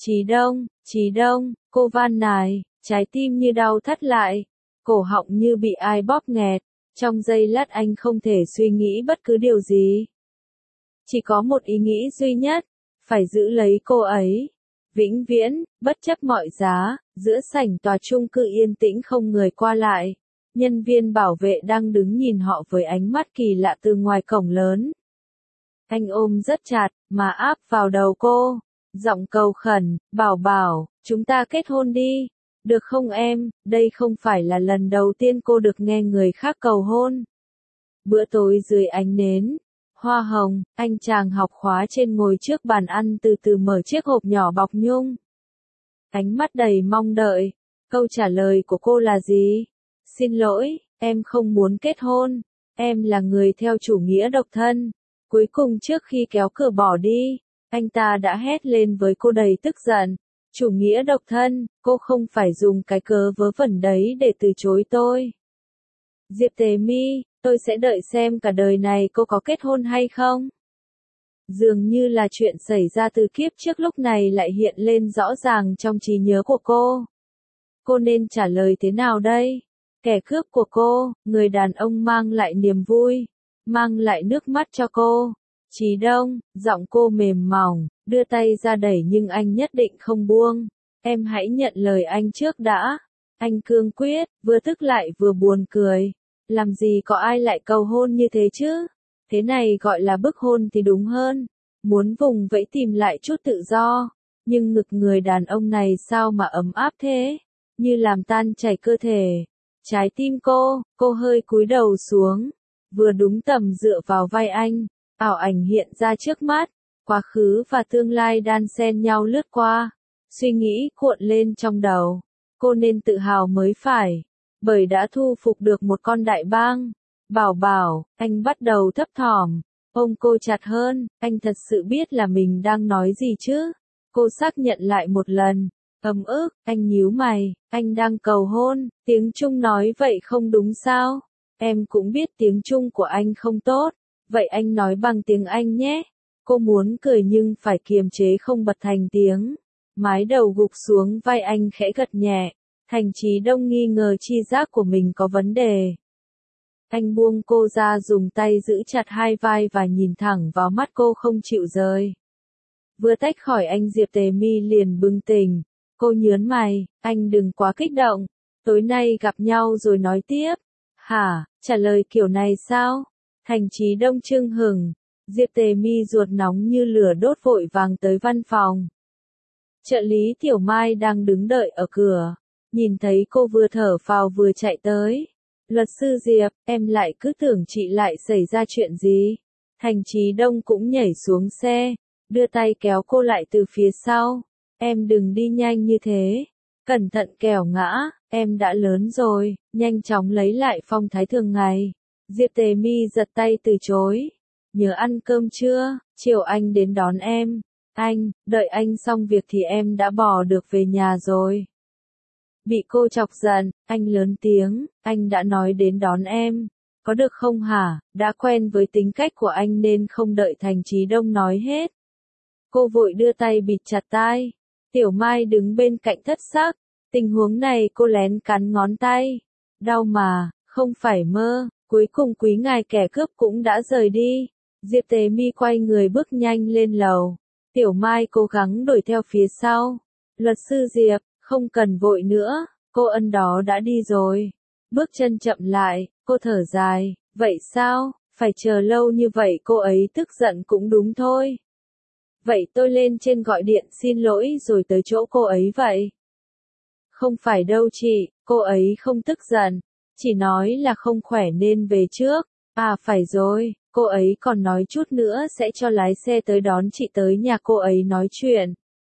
Chí Đông, cô van nài, trái tim như đau thắt lại, cổ họng như bị ai bóp nghẹt. Trong giây lát anh không thể suy nghĩ bất cứ điều gì. Chỉ có một ý nghĩ duy nhất, phải giữ lấy cô ấy. Vĩnh viễn, bất chấp mọi giá, giữa sảnh tòa chung cư yên tĩnh không người qua lại. Nhân viên bảo vệ đang đứng nhìn họ với ánh mắt kỳ lạ từ ngoài cổng lớn. Anh ôm rất chặt, mà áp vào đầu cô. Giọng cầu khẩn, bảo, chúng ta kết hôn đi. Được không em, đây không phải là lần đầu tiên cô được nghe người khác cầu hôn. Bữa tối dưới ánh nến, hoa hồng, anh chàng học khóa trên ngồi trước bàn ăn từ từ mở chiếc hộp nhỏ bọc nhung. Ánh mắt đầy mong đợi. Câu trả lời của cô là gì? Xin lỗi, em không muốn kết hôn. Em là người theo chủ nghĩa độc thân. Cuối cùng trước khi kéo cửa bỏ đi, anh ta đã hét lên với cô đầy tức giận. Chủ nghĩa độc thân, cô không phải dùng cái cớ vớ vẩn đấy để từ chối tôi. Diệp Tề My, tôi sẽ đợi xem cả đời này cô có kết hôn hay không. Dường như là chuyện xảy ra từ kiếp trước lúc này lại hiện lên rõ ràng trong trí nhớ của cô. Cô nên trả lời thế nào đây? Kẻ cướp của cô, người đàn ông mang lại niềm vui, mang lại nước mắt cho cô. Chí Đông, giọng cô mềm mỏng, đưa tay ra đẩy nhưng anh nhất định không buông. Em hãy nhận lời anh trước đã. Anh cương quyết, vừa tức lại vừa buồn cười. Làm gì có ai lại cầu hôn như thế chứ? Thế này gọi là bức hôn thì đúng hơn. Muốn vùng vẫy tìm lại chút tự do. Nhưng ngực người đàn ông này sao mà ấm áp thế? Như làm tan chảy cơ thể. Trái tim cô hơi cúi đầu xuống. Vừa đúng tầm dựa vào vai anh. Ảo ảnh hiện ra trước mắt. Quá khứ và tương lai đan xen nhau lướt qua. Suy nghĩ cuộn lên trong đầu. Cô nên tự hào mới phải. Bởi đã thu phục được một con đại bang. Bảo Bảo, anh bắt đầu thấp thỏm. Ôm cô chặt hơn, anh thật sự biết là mình đang nói gì chứ? Cô xác nhận lại một lần. Ấm ức, anh nhíu mày, anh đang cầu hôn, tiếng Trung nói vậy không đúng sao? Em cũng biết tiếng Trung của anh không tốt, vậy anh nói bằng tiếng Anh nhé. Cô muốn cười nhưng phải kiềm chế không bật thành tiếng. Mái đầu gục xuống vai anh khẽ gật nhẹ. Thành Chí Đông nghi ngờ chi giác của mình có vấn đề. Anh buông cô ra dùng tay giữ chặt hai vai và nhìn thẳng vào mắt cô không chịu rời. Vừa tách khỏi anh Diệp Tề My liền bừng tỉnh. Cô nhớn mày, anh đừng quá kích động. Tối nay gặp nhau rồi nói tiếp. Hả, trả lời kiểu này sao? Thành Chí Đông chưng hửng. Diệp Tề My ruột nóng như lửa đốt vội vàng tới văn phòng. Trợ lý Tiểu Mai đang đứng đợi ở cửa. Nhìn thấy cô vừa thở phào vừa chạy tới. Luật sư Diệp, em lại cứ tưởng chị lại xảy ra chuyện gì. Thành Chí Đông cũng nhảy xuống xe, đưa tay kéo cô lại từ phía sau. Em đừng đi nhanh như thế. Cẩn thận kẻo ngã, em đã lớn rồi, nhanh chóng lấy lại phong thái thường ngày. Diệp Tề My giật tay từ chối. Nhớ ăn cơm chưa, chiều anh đến đón em. Anh, đợi anh xong việc thì em đã bỏ được về nhà rồi. Bị cô chọc giận, anh lớn tiếng, anh đã nói đến đón em. Có được không hả, đã quen với tính cách của anh nên không đợi Thành Chí Đông nói hết. Cô vội đưa tay bịt chặt tai. Tiểu Mai đứng bên cạnh thất sắc. Tình huống này cô lén cắn ngón tay. Đau mà, không phải mơ. Cuối cùng quý ngài kẻ cướp cũng đã rời đi. Diệp Tề My quay người bước nhanh lên lầu. Tiểu Mai cố gắng đuổi theo phía sau. Luật sư Diệp, không cần vội nữa, cô ân đó đã đi rồi. Bước chân chậm lại, cô thở dài, vậy sao, phải chờ lâu như vậy cô ấy tức giận cũng đúng thôi. Vậy tôi lên trên gọi điện xin lỗi rồi tới chỗ cô ấy vậy. Không phải đâu chị, cô ấy không tức giận, chỉ nói là không khỏe nên về trước. À phải rồi, cô ấy còn nói chút nữa sẽ cho lái xe tới đón chị tới nhà cô ấy nói chuyện.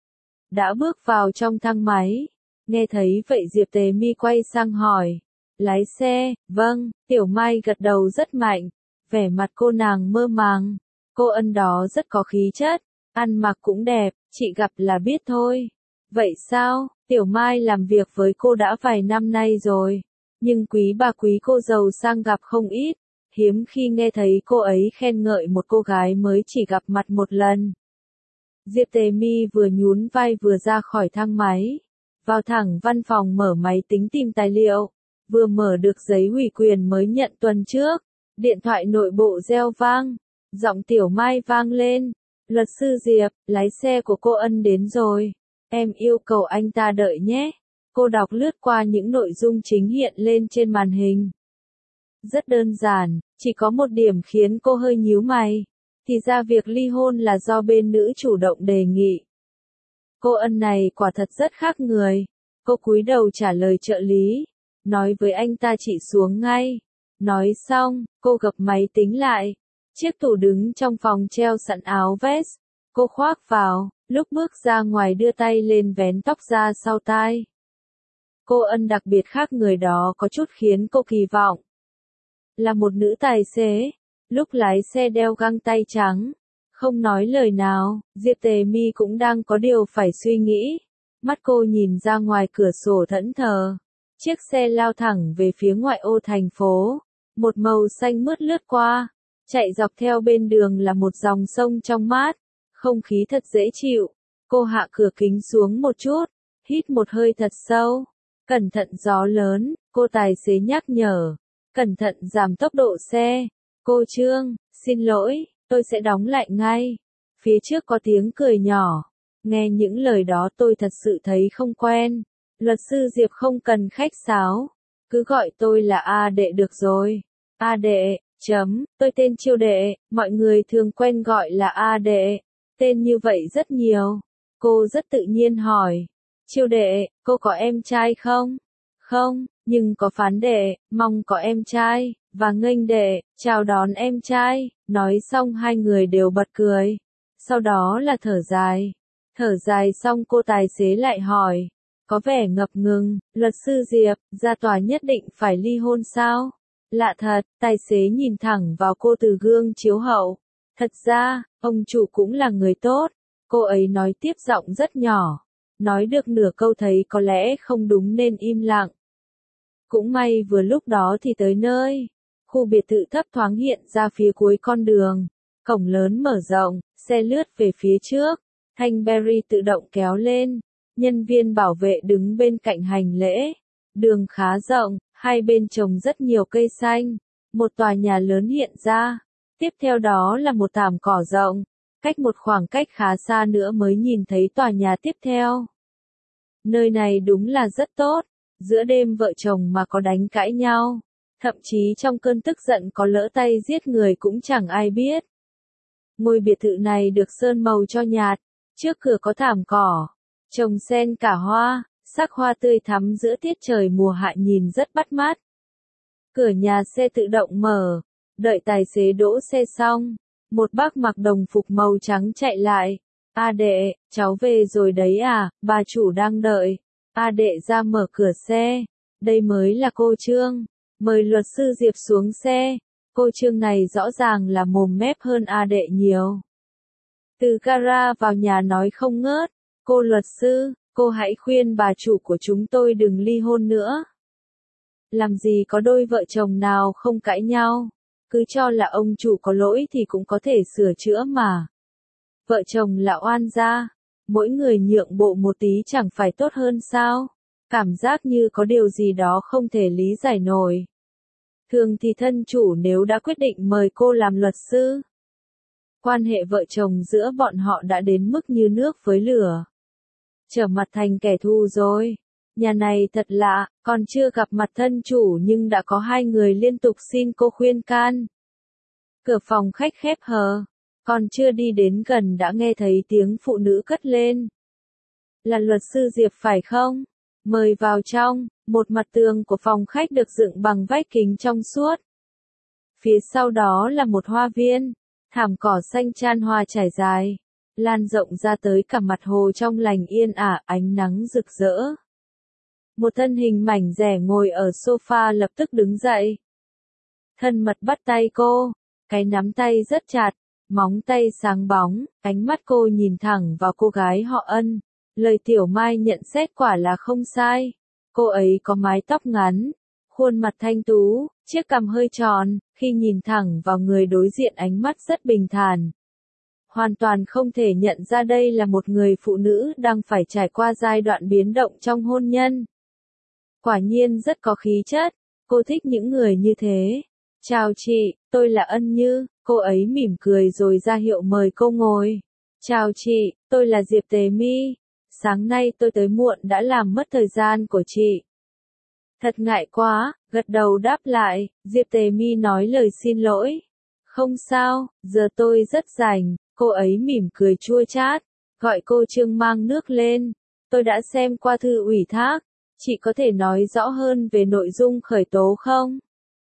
Đã bước vào trong thang máy. Nghe thấy vậy Diệp Tề My quay sang hỏi. Lái xe, vâng, Tiểu Mai gật đầu rất mạnh. Vẻ mặt cô nàng mơ màng. Cô ân đó rất có khí chất. Ăn mặc cũng đẹp, chị gặp là biết thôi. Vậy sao, Tiểu Mai làm việc với cô đã vài năm nay rồi. Nhưng quý bà quý cô giàu sang gặp không ít. Hiếm khi nghe thấy cô ấy khen ngợi một cô gái mới chỉ gặp mặt một lần. Diệp Tề My vừa nhún vai vừa ra khỏi thang máy. Vào thẳng văn phòng mở máy tính tìm tài liệu. Vừa mở được giấy ủy quyền mới nhận tuần trước. Điện thoại nội bộ reo vang. Giọng Tiểu Mai vang lên. Luật sư Diệp, lái xe của cô ân đến rồi. Em yêu cầu anh ta đợi nhé. Cô đọc lướt qua những nội dung chính hiện lên trên màn hình. Rất đơn giản, chỉ có một điểm khiến cô hơi nhíu mày. Thì ra việc ly hôn là do bên nữ chủ động đề nghị. Cô ân này quả thật rất khác người. Cô cúi đầu trả lời trợ lý, nói với anh ta chị xuống ngay. Nói xong, cô gập máy tính lại. Chiếc tủ đứng trong phòng treo sẵn áo vest. Cô khoác vào, lúc bước ra ngoài đưa tay lên vén tóc ra sau tai. Cô Ân đặc biệt khác người đó có chút khiến cô kỳ vọng. Là một nữ tài xế, lúc lái xe đeo găng tay trắng, không nói lời nào, Diệp Tề Mi cũng đang có điều phải suy nghĩ. Mắt cô nhìn ra ngoài cửa sổ thẫn thờ. Chiếc xe lao thẳng về phía ngoại ô thành phố. Một màu xanh mướt lướt qua. Chạy dọc theo bên đường là một dòng sông trong mát. Không khí thật dễ chịu. Cô hạ cửa kính xuống một chút. Hít một hơi thật sâu. Cẩn thận gió lớn, cô tài xế nhắc nhở. Cẩn thận giảm tốc độ xe. Cô Trương, xin lỗi, tôi sẽ đóng lại ngay. Phía trước có tiếng cười nhỏ. Nghe những lời đó tôi thật sự thấy không quen. Luật sư Diệp không cần khách sáo. Cứ gọi tôi là A Đệ được rồi. A Đệ, tôi tên Chiêu Đệ, mọi người thường quen gọi là A Đệ. Tên như vậy rất nhiều. Cô rất tự nhiên hỏi. Chiêu Đệ, cô có em trai không? Không, nhưng có Phán Đệ, mong có em trai, và Nghênh Đệ, chào đón em trai. Nói xong hai người đều bật cười. Sau đó là thở dài. Thở dài xong cô tài xế lại hỏi. Có vẻ ngập ngừng, luật sư Diệp, ra tòa nhất định phải ly hôn sao? Lạ thật, tài xế nhìn thẳng vào cô từ gương chiếu hậu. Thật ra, ông chủ cũng là người tốt. Cô ấy nói tiếp giọng rất nhỏ. Nói được nửa câu thấy có lẽ không đúng nên im lặng. Cũng may vừa lúc đó thì tới nơi. Khu biệt thự thấp thoáng hiện ra phía cuối con đường. Cổng lớn mở rộng, xe lướt về phía trước. Thanh Berry tự động kéo lên. Nhân viên bảo vệ đứng bên cạnh hành lễ. Đường khá rộng, hai bên trồng rất nhiều cây xanh. Một tòa nhà lớn hiện ra. Tiếp theo đó là một thảm cỏ rộng. Cách một khoảng cách khá xa nữa mới nhìn thấy tòa nhà tiếp theo. Nơi này đúng là rất tốt. Giữa đêm vợ chồng mà có đánh cãi nhau. Thậm chí trong cơn tức giận có lỡ tay giết người cũng chẳng ai biết. Ngôi biệt thự này được sơn màu cho nhạt. Trước cửa có thảm cỏ. Trồng xen cả hoa, sắc hoa tươi thắm giữa tiết trời mùa hạ nhìn rất bắt mắt. Cửa nhà xe tự động mở. Đợi tài xế đỗ xe xong. Một bác mặc đồng phục màu trắng chạy lại. A Đệ, cháu về rồi đấy à, bà chủ đang đợi. A Đệ ra mở cửa xe. Đây mới là cô Trương. Mời luật sư Diệp xuống xe. Cô Trương này rõ ràng là mồm mép hơn A Đệ nhiều. Từ gara vào nhà nói không ngớt. Cô luật sư, cô hãy khuyên bà chủ của chúng tôi đừng ly hôn nữa. Làm gì có đôi vợ chồng nào không cãi nhau. Cứ cho là ông chủ có lỗi thì cũng có thể sửa chữa mà. Vợ chồng là oan gia. Mỗi người nhượng bộ một tí chẳng phải tốt hơn sao? Cảm giác như có điều gì đó không thể lý giải nổi. Thường thì thân chủ nếu đã quyết định mời cô làm luật sư. Quan hệ vợ chồng giữa bọn họ đã đến mức như nước với lửa. Trở mặt thành kẻ thù rồi. Nhà này thật lạ, còn chưa gặp mặt thân chủ nhưng đã có hai người liên tục xin cô khuyên can. Cửa phòng khách khép hờ. Còn chưa đi đến gần đã nghe thấy tiếng phụ nữ cất lên. Là luật sư Diệp phải không? Mời vào trong. Một mặt tường của phòng khách được dựng bằng vách kính trong suốt. Phía sau đó là một hoa viên. Thảm cỏ xanh chan hoa trải dài. Lan rộng ra tới cả mặt hồ trong lành yên ả, ánh nắng rực rỡ. Một thân hình mảnh dẻ ngồi ở sofa lập tức đứng dậy. Thân mật bắt tay cô. Cái nắm tay rất chặt. Móng tay sáng bóng. Ánh mắt cô nhìn thẳng vào cô gái họ Ân. Lời Tiểu Mai nhận xét quả là không sai. Cô ấy có mái tóc ngắn. Khuôn mặt thanh tú. Chiếc cằm hơi tròn. Khi nhìn thẳng vào người đối diện ánh mắt rất bình thản. Hoàn toàn không thể nhận ra đây là một người phụ nữ đang phải trải qua giai đoạn biến động trong hôn nhân. Quả nhiên rất có khí chất. Cô thích những người như thế. Chào chị, tôi là Ân Như. Cô ấy mỉm cười rồi ra hiệu mời cô ngồi. Chào chị, tôi là Diệp Tề Mi. Sáng nay tôi tới muộn đã làm mất thời gian của chị. Thật ngại quá, gật đầu đáp lại. Diệp Tề Mi nói lời xin lỗi. Không sao, giờ tôi rất rảnh. Cô ấy mỉm cười chua chát. Gọi cô Trương mang nước lên. Tôi đã xem qua thư ủy thác. Chị có thể nói rõ hơn về nội dung khởi tố không?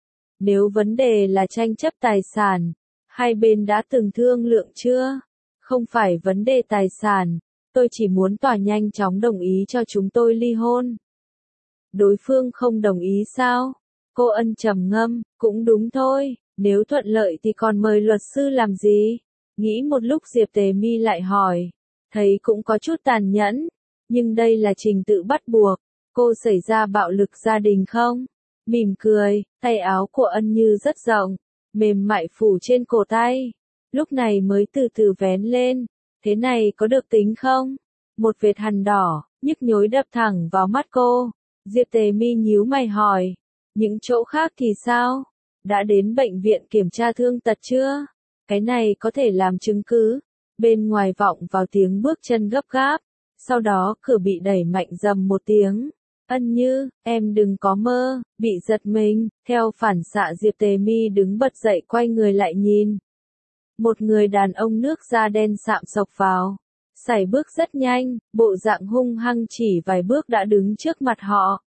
Nếu vấn đề là tranh chấp tài sản, hai bên đã từng thương lượng chưa? Không phải vấn đề tài sản, tôi chỉ muốn tòa nhanh chóng đồng ý cho chúng tôi ly hôn. Đối phương không đồng ý sao? Cô Ân trầm ngâm, cũng đúng thôi, nếu thuận lợi thì còn mời luật sư làm gì? Nghĩ một lúc Diệp Tề Mi lại hỏi, thấy cũng có chút tàn nhẫn, nhưng đây là trình tự bắt buộc, cô xảy ra bạo lực gia đình không? Mỉm cười, tay áo của Ân Như rất rộng, mềm mại phủ trên cổ tay, lúc này mới từ từ vén lên, thế này có được tính không? Một vệt hằn đỏ, nhức nhối đập thẳng vào mắt cô. Diệp Tề Mi nhíu mày hỏi, những chỗ khác thì sao? Đã đến bệnh viện kiểm tra thương tật chưa? Cái này có thể làm chứng cứ. Bên ngoài vọng vào tiếng bước chân gấp gáp, sau đó cửa bị đẩy mạnh rầm một tiếng. Ân Như, em đừng có mơ, bị giật mình, theo phản xạ Diệp Tề Mi đứng bật dậy quay người lại nhìn. Một người đàn ông nước da đen sạm xộc vào. Sải bước rất nhanh, bộ dạng hung hăng chỉ vài bước đã đứng trước mặt họ.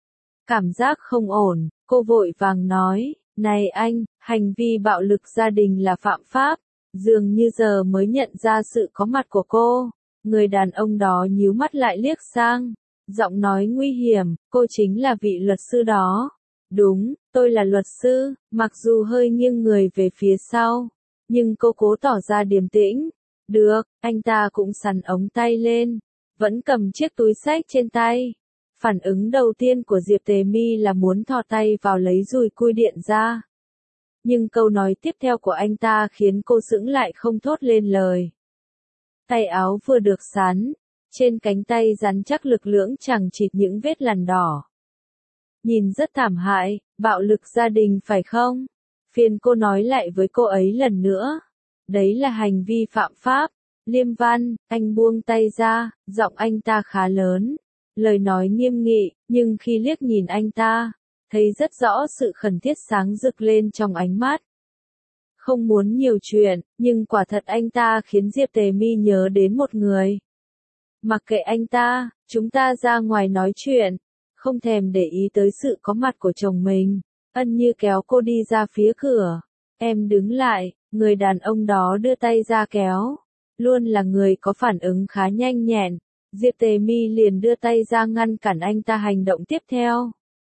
Cảm giác không ổn, cô vội vàng nói, này anh, hành vi bạo lực gia đình là phạm pháp, dường như giờ mới nhận ra sự có mặt của cô. Người đàn ông đó nhíu mắt lại liếc sang, giọng nói nguy hiểm, cô chính là vị luật sư đó. Đúng, tôi là luật sư, mặc dù hơi nghiêng người về phía sau, nhưng cô cố tỏ ra điềm tĩnh. Được, anh ta cũng xắn ống tay lên, vẫn cầm chiếc túi xách trên tay. Phản ứng đầu tiên của Diệp Tề Mi là muốn thò tay vào lấy dùi cui điện ra. Nhưng câu nói tiếp theo của anh ta khiến cô sững lại không thốt lên lời. Tay áo vừa được xắn, trên cánh tay rắn chắc lực lưỡng chẳng chịt những vết lằn đỏ. Nhìn rất thảm hại, bạo lực gia đình phải không? Phiền cô nói lại với cô ấy lần nữa. Đấy là hành vi phạm pháp. Liêm Văn, anh buông tay ra, giọng anh ta khá lớn. Lời nói nghiêm nghị, nhưng khi liếc nhìn anh ta, thấy rất rõ sự khẩn thiết sáng rực lên trong ánh mắt. Không muốn nhiều chuyện, nhưng quả thật anh ta khiến Diệp Tề Mi nhớ đến một người. Mặc kệ anh ta, chúng ta ra ngoài nói chuyện, không thèm để ý tới sự có mặt của chồng mình. Ân Như kéo cô đi ra phía cửa. Em đứng lại, người đàn ông đó đưa tay ra kéo. Luôn là người có phản ứng khá nhanh nhẹn. Diệp Tề Mi liền đưa tay ra ngăn cản anh ta hành động tiếp theo.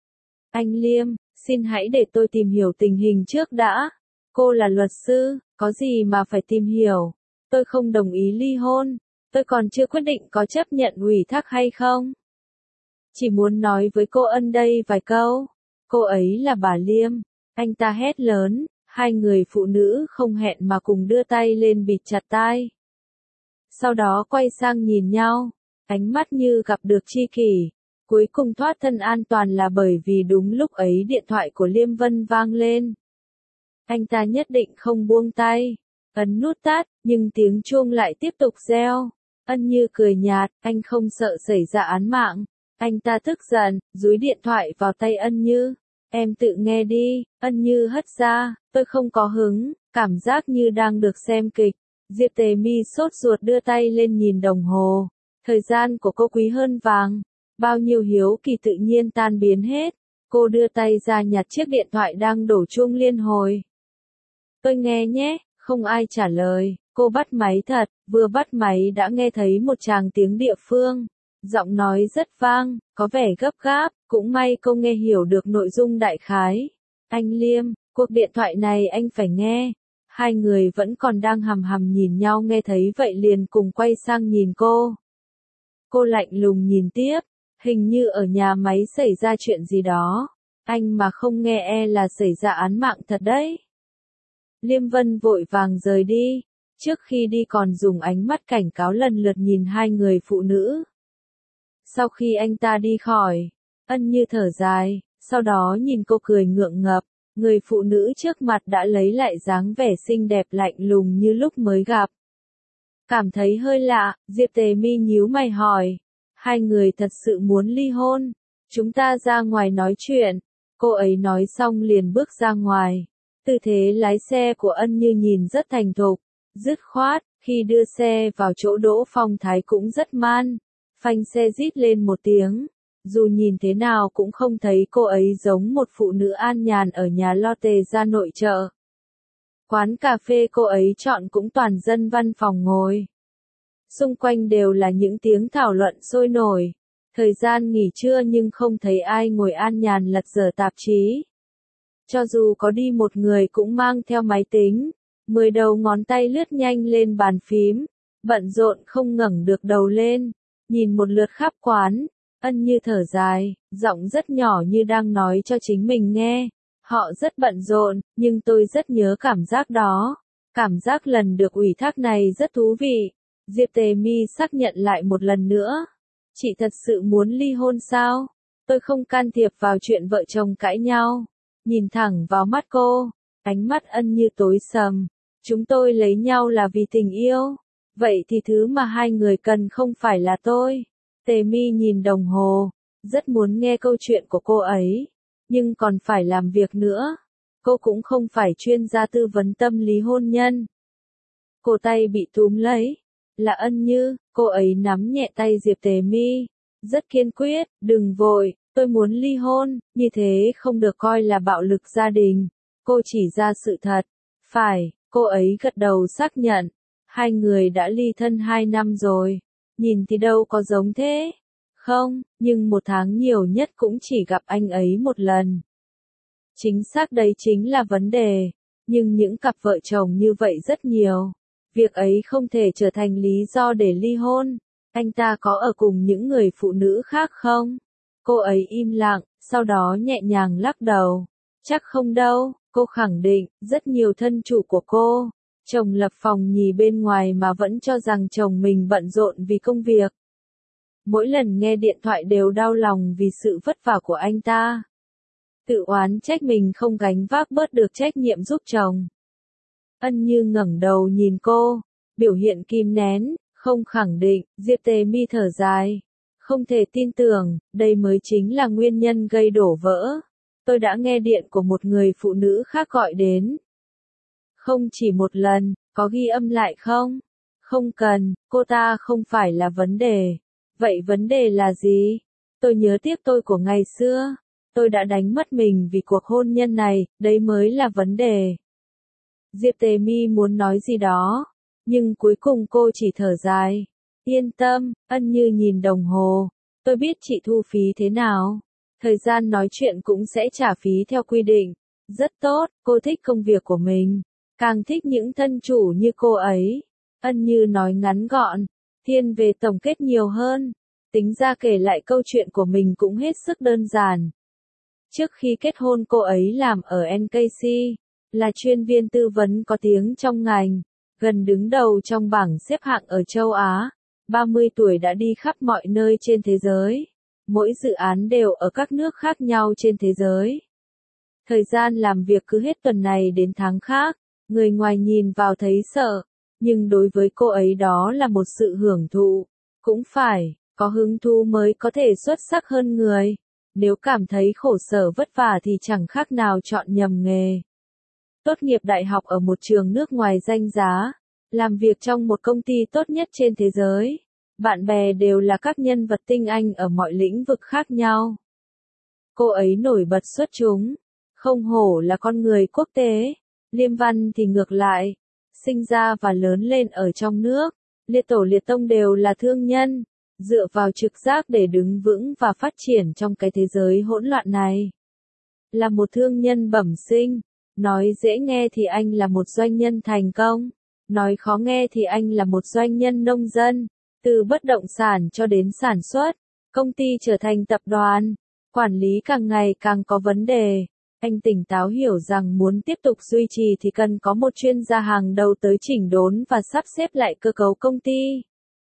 Anh Liêm, xin hãy để tôi tìm hiểu tình hình trước đã. Cô là luật sư, có gì mà phải tìm hiểu. Tôi không đồng ý ly hôn. Tôi còn chưa quyết định có chấp nhận ủy thác hay không. Chỉ muốn nói với cô Ân đây vài câu. Cô ấy là bà Liêm. Anh ta hét lớn, hai người phụ nữ không hẹn mà cùng đưa tay lên bịt chặt tai. Sau đó quay sang nhìn nhau, ánh mắt như gặp được tri kỷ. Cuối cùng thoát thân an toàn là bởi vì đúng lúc ấy điện thoại của Liêm Vân vang lên. Anh ta nhất định không buông tay, ấn nút tắt, nhưng tiếng chuông lại tiếp tục reo. Ân Như cười nhạt, anh không sợ xảy ra án mạng. Anh ta tức giận, dúi điện thoại vào tay Ân Như. Em tự nghe đi. Ân Như hất ra, tôi không có hứng, cảm giác như đang được xem kịch. Diệp Tề Mi sốt ruột đưa tay lên nhìn đồng hồ. Thời gian của cô quý hơn vàng. Bao nhiêu hiếu kỳ tự nhiên tan biến hết. Cô đưa tay ra nhặt chiếc điện thoại đang đổ chuông liên hồi. Tôi nghe nhé, không ai trả lời. Cô bắt máy thật, vừa bắt máy đã nghe thấy một tràng tiếng địa phương. Giọng nói rất vang, có vẻ gấp gáp, cũng may cô nghe hiểu được nội dung đại khái. Anh Liêm, cuộc điện thoại này anh phải nghe. Hai người vẫn còn đang hằm hằm nhìn nhau nghe thấy vậy liền cùng quay sang nhìn cô. Cô lạnh lùng nhìn tiếp, hình như ở nhà máy xảy ra chuyện gì đó. Anh mà không nghe e là xảy ra án mạng thật đấy. Liêm Vân vội vàng rời đi, trước khi đi còn dùng ánh mắt cảnh cáo lần lượt nhìn hai người phụ nữ. Sau khi anh ta đi khỏi, Ân Như thở dài, sau đó nhìn cô cười ngượng ngập, người phụ nữ trước mặt đã lấy lại dáng vẻ xinh đẹp lạnh lùng như lúc mới gặp. Cảm thấy hơi lạ, Diệp Tề Mi nhíu mày hỏi, hai người thật sự muốn ly hôn, chúng ta ra ngoài nói chuyện. Cô ấy nói xong liền bước ra ngoài. Tư thế lái xe của Ân Như nhìn rất thành thục, dứt khoát, khi đưa xe vào chỗ đỗ phong thái cũng rất man. Phanh xe rít lên một tiếng, Dù nhìn thế nào cũng không thấy cô ấy giống một phụ nữ an nhàn ở nhà lo tề ra nội trợ. Quán cà phê cô ấy chọn cũng toàn dân văn phòng ngồi. Xung quanh đều là những tiếng thảo luận sôi nổi. Thời gian nghỉ trưa nhưng không thấy ai ngồi an nhàn lật dở tạp chí. Cho dù có đi một người cũng mang theo máy tính, 10 đầu ngón tay lướt nhanh lên bàn phím, bận rộn không ngẩng được đầu lên, nhìn một lượt khắp quán, Ân Như thở dài, giọng rất nhỏ như đang nói cho chính mình nghe. Họ rất bận rộn, nhưng tôi rất nhớ cảm giác đó. Cảm giác lần được ủy thác này rất thú vị. Diệp Tề Mi xác nhận lại một lần nữa. Chị thật sự muốn ly hôn sao? Tôi không can thiệp vào chuyện vợ chồng cãi nhau. Nhìn thẳng vào mắt cô, ánh mắt Ân Như tối sầm. Chúng tôi lấy nhau là vì tình yêu. Vậy thì thứ mà hai người cần không phải là tôi. Tề Mi nhìn đồng hồ, rất muốn nghe câu chuyện của cô ấy, nhưng còn phải làm việc nữa. Cô cũng không phải chuyên gia tư vấn tâm lý hôn nhân. Cổ tay bị túm lấy, là Ân Như, cô ấy nắm nhẹ tay Diệp Tề Mi, rất kiên quyết, đừng vội, tôi muốn ly hôn, như thế không được coi là bạo lực gia đình. Cô chỉ ra sự thật. Phải, cô ấy gật đầu xác nhận. Hai người đã ly thân 2 năm rồi. Nhìn thì đâu có giống thế. Không, nhưng 1 tháng nhiều nhất cũng chỉ gặp anh ấy một lần. Chính xác đấy chính là vấn đề. Nhưng những cặp vợ chồng như vậy rất nhiều. Việc ấy không thể trở thành lý do để ly hôn. Anh ta có ở cùng những người phụ nữ khác không? Cô ấy im lặng, sau đó nhẹ nhàng lắc đầu. Chắc không đâu, cô khẳng định, rất nhiều thân chủ của cô. Chồng lập phòng nhì bên ngoài mà vẫn cho rằng chồng mình bận rộn vì công việc. Mỗi lần nghe điện thoại đều đau lòng vì sự vất vả của anh ta. Tự oán trách mình không gánh vác bớt được trách nhiệm giúp chồng. Ân Như ngẩng đầu nhìn cô, biểu hiện kìm nén, không khẳng định. Diệp Tề Mi thở dài. Không thể tin tưởng, đây mới chính là nguyên nhân gây đổ vỡ. Tôi đã nghe điện của một người phụ nữ khác gọi đến. Không chỉ một lần, có ghi âm lại không? Không cần, cô ta không phải là vấn đề. Vậy vấn đề là gì? Tôi nhớ tiếc tôi của ngày xưa. Tôi đã đánh mất mình vì cuộc hôn nhân này, đấy mới là vấn đề. Diệp Tề Mi muốn nói gì đó, nhưng cuối cùng cô chỉ thở dài. Yên tâm, Ân Như nhìn đồng hồ. Tôi biết chị thu phí thế nào. Thời gian nói chuyện cũng sẽ trả phí theo quy định. Rất tốt, cô thích công việc của mình. Càng thích những thân chủ như cô ấy. Ân Như nói ngắn gọn, thiên về tổng kết nhiều hơn. Tính ra kể lại câu chuyện của mình cũng hết sức đơn giản. Trước khi kết hôn cô ấy làm ở NKC, là chuyên viên tư vấn có tiếng trong ngành, gần đứng đầu trong bảng xếp hạng ở châu Á. 30 tuổi đã đi khắp mọi nơi trên thế giới. Mỗi dự án đều ở các nước khác nhau trên thế giới. Thời gian làm việc cứ hết tuần này đến tháng khác. Người ngoài nhìn vào thấy sợ, nhưng đối với cô ấy đó là một sự hưởng thụ. Cũng phải, có hứng thú mới có thể xuất sắc hơn người. Nếu cảm thấy khổ sở vất vả thì chẳng khác nào chọn nhầm nghề. Tốt nghiệp đại học ở một trường nước ngoài danh giá, làm việc trong một công ty tốt nhất trên thế giới. Bạn bè đều là các nhân vật tinh anh ở mọi lĩnh vực khác nhau. Cô ấy nổi bật xuất chúng, không hổ là con người quốc tế. Liêm Văn thì ngược lại, sinh ra và lớn lên ở trong nước, liệt tổ liệt tông đều là thương nhân, dựa vào trực giác để đứng vững và phát triển trong cái thế giới hỗn loạn này. Là một thương nhân bẩm sinh, nói dễ nghe thì anh là một doanh nhân thành công, nói khó nghe thì anh là một doanh nhân nông dân, từ bất động sản cho đến sản xuất, công ty trở thành tập đoàn, quản lý càng ngày càng có vấn đề. Anh tỉnh táo hiểu rằng muốn tiếp tục duy trì thì cần có một chuyên gia hàng đầu tới chỉnh đốn và sắp xếp lại cơ cấu công ty.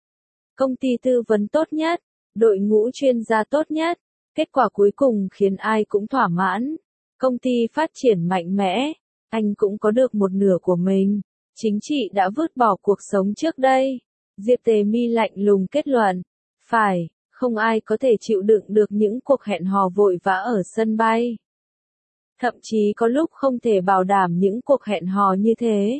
Công ty tư vấn tốt nhất, đội ngũ chuyên gia tốt nhất, kết quả cuối cùng khiến ai cũng thỏa mãn. Công ty phát triển mạnh mẽ, anh cũng có được một nửa của mình. Chính trị đã vứt bỏ cuộc sống trước đây. Diệp Tề Mi lạnh lùng kết luận. Phải, không ai có thể chịu đựng được những cuộc hẹn hò vội vã ở sân bay. Thậm chí có lúc không thể bảo đảm những cuộc hẹn hò như thế.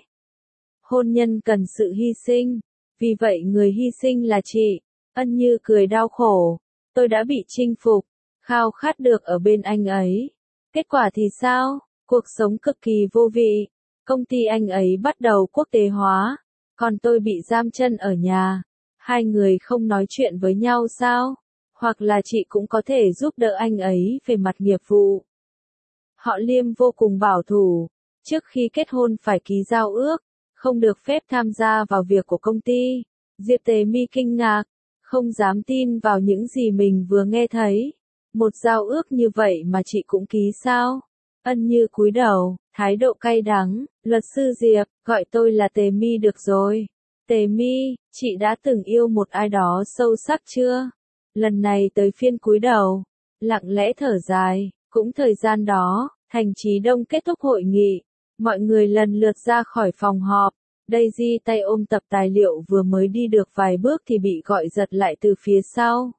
Hôn nhân cần sự hy sinh, vì vậy người hy sinh là chị. Ân Như cười đau khổ. Tôi đã bị chinh phục, khao khát được ở bên anh ấy. Kết quả thì sao? Cuộc sống cực kỳ vô vị. Công ty anh ấy bắt đầu quốc tế hóa, còn tôi bị giam chân ở nhà. Hai người không nói chuyện với nhau sao? Hoặc là chị cũng có thể giúp đỡ anh ấy về mặt nghiệp vụ. Họ Liêm vô cùng bảo thủ. Trước khi kết hôn phải ký giao ước, không được phép tham gia vào việc của công ty. Diệp Tề Mi kinh ngạc, không dám tin vào những gì mình vừa nghe thấy. Một giao ước như vậy mà chị cũng ký sao? Ân Như cúi đầu, thái độ cay đắng. Luật sư Diệp, gọi tôi là Tề Mi được rồi. Tề Mi, chị đã từng yêu một ai đó sâu sắc chưa? Lần này tới phiên cúi đầu, lặng lẽ thở dài. Cũng thời gian đó, Thành Chí Đông kết thúc hội nghị. Mọi người lần lượt ra khỏi phòng họp. Daisy tay ôm tập tài liệu vừa mới đi được vài bước thì bị gọi giật lại từ phía sau.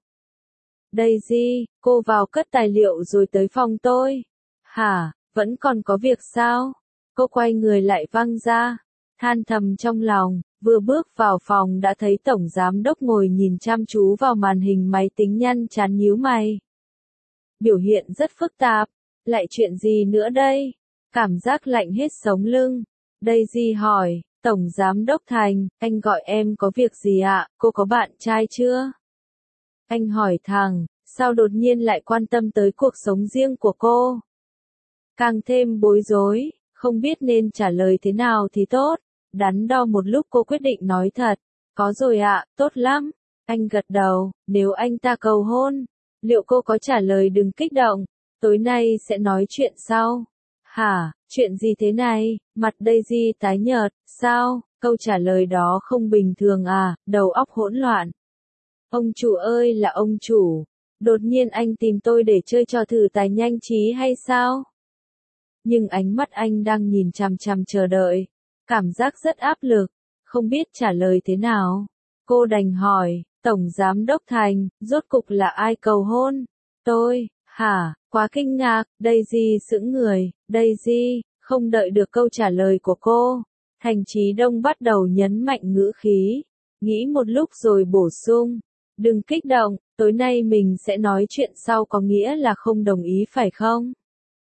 Daisy, cô vào cất tài liệu rồi tới phòng tôi. Hả, vẫn còn có việc sao? Cô quay người lại văng ra. Than thầm trong lòng, vừa bước vào phòng đã thấy tổng giám đốc ngồi nhìn chăm chú vào màn hình máy tính nhăn chán nhíu mày. Biểu hiện rất phức tạp. Lại chuyện gì nữa đây? Cảm giác lạnh hết sống lưng. Daisy hỏi, Tổng Giám đốc Thành, anh gọi em có việc gì ạ? Cô có bạn trai chưa? Anh hỏi thẳng, sao đột nhiên lại quan tâm tới cuộc sống riêng của cô? Càng thêm bối rối, không biết nên trả lời thế nào thì tốt. Đắn đo một lúc cô quyết định nói thật. Có rồi ạ, tốt lắm. Anh gật đầu, nếu anh ta cầu hôn, liệu cô có trả lời đừng kích động, tối nay sẽ nói chuyện sau. Hả, chuyện gì thế này? Mặt Daisy tái nhợt, sao? Câu trả lời đó không bình thường à, đầu óc hỗn loạn. Ông chủ ơi là ông chủ, đột nhiên anh tìm tôi để chơi trò thử tài nhanh trí hay sao? Nhưng ánh mắt anh đang nhìn chằm chằm chờ đợi, cảm giác rất áp lực, không biết trả lời thế nào. Cô đành hỏi, Tổng Giám đốc Thành, rốt cục là ai cầu hôn? Tôi, hả, quá kinh ngạc, Daisy sững người, Daisy, không đợi được câu trả lời của cô. Thành Chí Đông bắt đầu nhấn mạnh ngữ khí, nghĩ một lúc rồi bổ sung, đừng kích động, tối nay mình sẽ nói chuyện sau có nghĩa là không đồng ý phải không?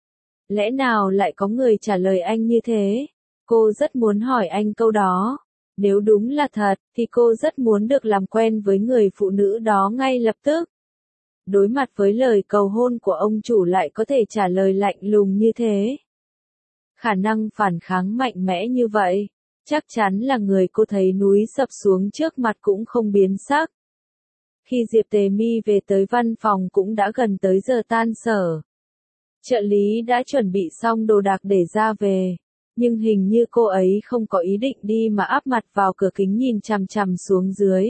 Lẽ nào lại có người trả lời anh như thế? Cô rất muốn hỏi anh câu đó. Nếu đúng là thật, thì cô rất muốn được làm quen với người phụ nữ đó ngay lập tức. Đối mặt với lời cầu hôn của ông chủ lại có thể trả lời lạnh lùng như thế. Khả năng phản kháng mạnh mẽ như vậy, chắc chắn là người cô thấy núi sập xuống trước mặt cũng không biến sắc. Khi Diệp Tề Mi về tới văn phòng cũng đã gần tới giờ tan sở. Trợ lý đã chuẩn bị xong đồ đạc để ra về, nhưng hình như cô ấy không có ý định đi mà áp mặt vào cửa kính nhìn chằm chằm xuống dưới.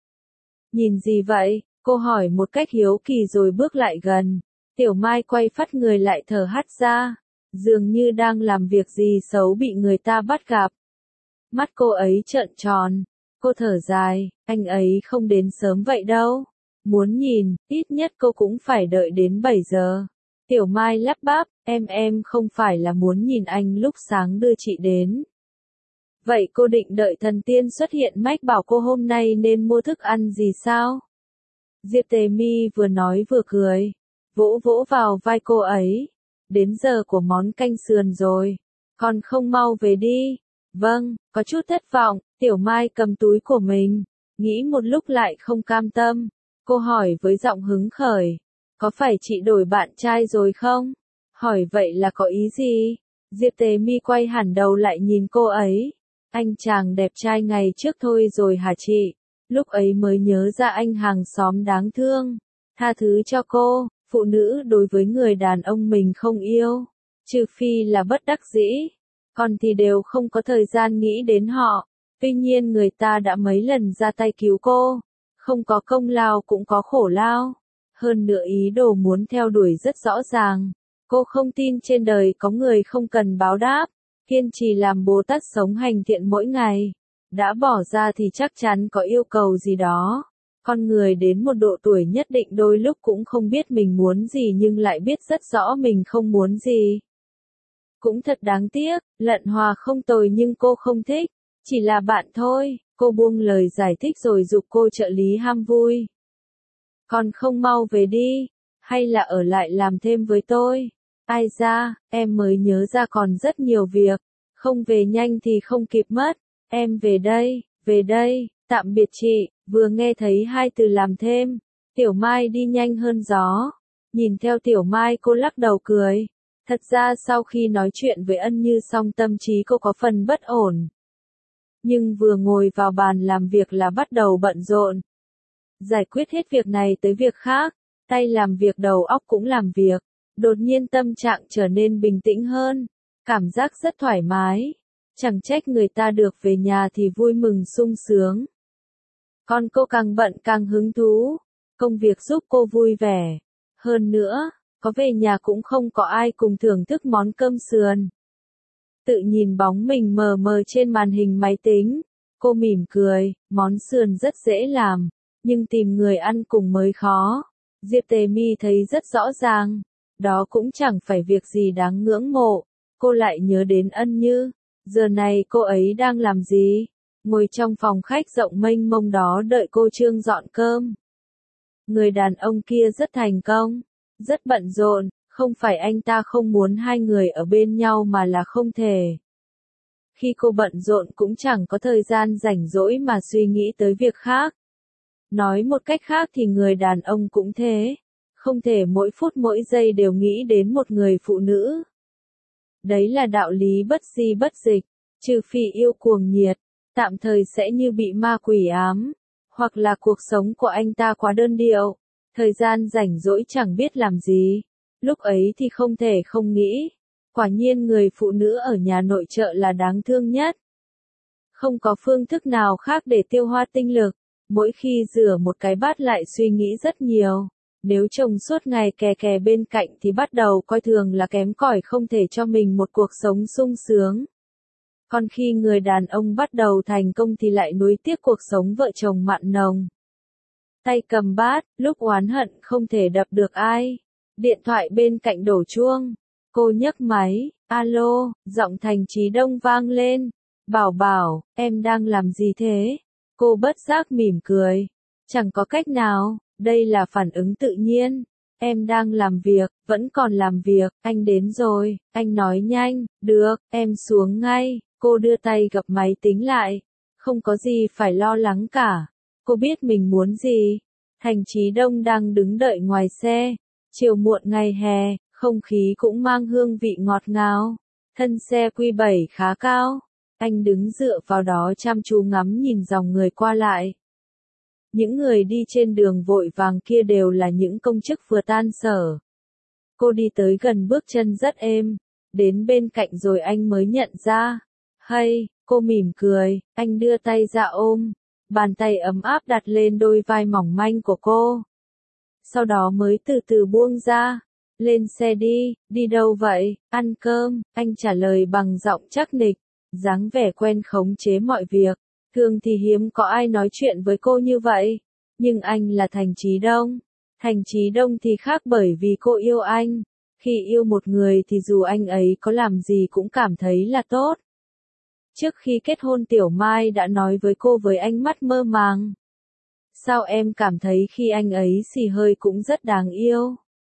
Nhìn gì vậy? Cô hỏi một cách hiếu kỳ rồi bước lại gần. Tiểu Mai quay phắt người lại thở hắt ra, dường như đang làm việc gì xấu bị người ta bắt gặp. Mắt cô ấy trợn tròn, cô thở dài, anh ấy không đến sớm vậy đâu. Muốn nhìn, ít nhất cô cũng phải đợi đến 7 giờ. Tiểu Mai lắp bắp, em không phải là muốn nhìn anh lúc sáng đưa chị đến. Vậy cô định đợi thần tiên xuất hiện mách bảo cô hôm nay nên mua thức ăn gì sao? Diệp Tề Mi vừa nói vừa cười, vỗ vỗ vào vai cô ấy. Đến giờ của món canh sườn rồi, còn không mau về đi. Vâng, có chút thất vọng, Tiểu Mai cầm túi của mình, nghĩ một lúc lại không cam tâm. Cô hỏi với giọng hứng khởi, có phải chị đổi bạn trai rồi không? Hỏi vậy là có ý gì? Diệp Tề Mi quay hẳn đầu lại nhìn cô ấy. Anh chàng đẹp trai ngày trước thôi rồi hả chị? Lúc ấy mới nhớ ra anh hàng xóm đáng thương. Tha thứ cho cô, phụ nữ đối với người đàn ông mình không yêu, trừ phi là bất đắc dĩ, còn thì đều không có thời gian nghĩ đến họ. Tuy nhiên người ta đã mấy lần ra tay cứu cô, không có công lao cũng có khổ lao. Hơn nữa ý đồ muốn theo đuổi rất rõ ràng. Cô không tin trên đời có người không cần báo đáp, kiên trì làm Bồ Tát sống hành thiện mỗi ngày. Đã bỏ ra thì chắc chắn có yêu cầu gì đó. Con người đến một độ tuổi nhất định đôi lúc cũng không biết mình muốn gì nhưng lại biết rất rõ mình không muốn gì. Cũng thật đáng tiếc, Lận Hòa không tồi nhưng cô không thích, chỉ là bạn thôi. Cô buông lời giải thích rồi giục cô trợ lý ham vui. Còn không mau về đi. hay là ở lại làm thêm với tôi? Ai da, em mới nhớ ra còn rất nhiều việc, không về nhanh thì không kịp mất. Em về đây, tạm biệt chị. Vừa nghe thấy hai từ làm thêm, Tiểu Mai đi nhanh hơn gió. Nhìn theo Tiểu Mai cô lắc đầu cười. Thật ra sau khi nói chuyện với Ân Như xong tâm trí cô có phần bất ổn. Nhưng vừa ngồi vào bàn làm việc là bắt đầu bận rộn. Giải quyết hết việc này tới việc khác, tay làm việc đầu óc cũng làm việc. Đột nhiên tâm trạng trở nên bình tĩnh hơn, cảm giác rất thoải mái. Chẳng trách người ta được về nhà thì vui mừng sung sướng. Còn cô càng bận càng hứng thú, công việc giúp cô vui vẻ. Hơn nữa, có về nhà cũng không có ai cùng thưởng thức món cơm sườn. Tự nhìn bóng mình mờ mờ trên màn hình máy tính, cô mỉm cười, món sườn rất dễ làm, nhưng tìm người ăn cùng mới khó. Diệp Tề Mi thấy rất rõ ràng, đó cũng chẳng phải việc gì đáng ngưỡng mộ. Cô lại nhớ đến Ân Như, giờ này cô ấy đang làm gì? Ngồi trong phòng khách rộng mênh mông đó đợi cô Trương dọn cơm. Người đàn ông kia rất thành công, rất bận rộn, không phải anh ta không muốn hai người ở bên nhau mà là không thể. Khi cô bận rộn cũng chẳng có thời gian rảnh rỗi mà suy nghĩ tới việc khác. Nói một cách khác thì người đàn ông cũng thế, không thể mỗi phút mỗi giây đều nghĩ đến một người phụ nữ. Đấy là đạo lý bất di bất dịch, trừ phi yêu cuồng nhiệt, tạm thời sẽ như bị ma quỷ ám, hoặc là cuộc sống của anh ta quá đơn điệu, thời gian rảnh rỗi chẳng biết làm gì. Lúc ấy thì không thể không nghĩ, quả nhiên người phụ nữ ở nhà nội trợ là đáng thương nhất. Không có phương thức nào khác để tiêu hóa tinh lực, mỗi khi rửa một cái bát lại suy nghĩ rất nhiều. Nếu chồng suốt ngày kè kè bên cạnh thì bắt đầu coi thường là kém cỏi không thể cho mình một cuộc sống sung sướng. Còn khi người đàn ông bắt đầu thành công thì lại nuối tiếc cuộc sống vợ chồng mặn nồng. Tay cầm bát, lúc oán hận không thể đập được ai. Điện thoại bên cạnh đổ chuông. Cô nhấc máy, alo, giọng Thành Chí Đông vang lên. Bảo bảo, em đang làm gì thế? Cô bất giác mỉm cười. Chẳng có cách nào, đây là phản ứng tự nhiên. Em đang làm việc, vẫn còn làm việc, anh đến rồi, anh nói nhanh, được, em xuống ngay. Cô đưa tay gập máy tính lại. Không có gì phải lo lắng cả. Cô biết mình muốn gì. Thành Chí Đông đang đứng đợi ngoài xe. Chiều muộn ngày hè, không khí cũng mang hương vị ngọt ngào. Thân xe Q7 khá cao. Anh đứng dựa vào đó chăm chú ngắm nhìn dòng người qua lại. Những người đi trên đường vội vàng kia đều là những công chức vừa tan sở. Cô đi tới gần bước chân rất êm. Đến bên cạnh rồi anh mới nhận ra. Hay, cô mỉm cười, anh đưa tay ra ôm. Bàn tay ấm áp đặt lên đôi vai mỏng manh của cô. Sau đó mới từ từ buông ra. Lên xe đi đâu vậy? Ăn cơm, anh trả lời bằng giọng chắc nịch, dáng vẻ quen khống chế mọi việc. Thường thì hiếm có ai nói chuyện với cô như vậy. Nhưng anh là Thành Chí Đông. Thành Chí Đông thì khác bởi vì cô yêu anh. Khi yêu một người thì dù anh ấy có làm gì cũng cảm thấy là tốt. Trước khi kết hôn Tiểu Mai đã nói với cô với ánh mắt mơ màng. Sao em cảm thấy khi anh ấy xì hơi cũng rất đáng yêu?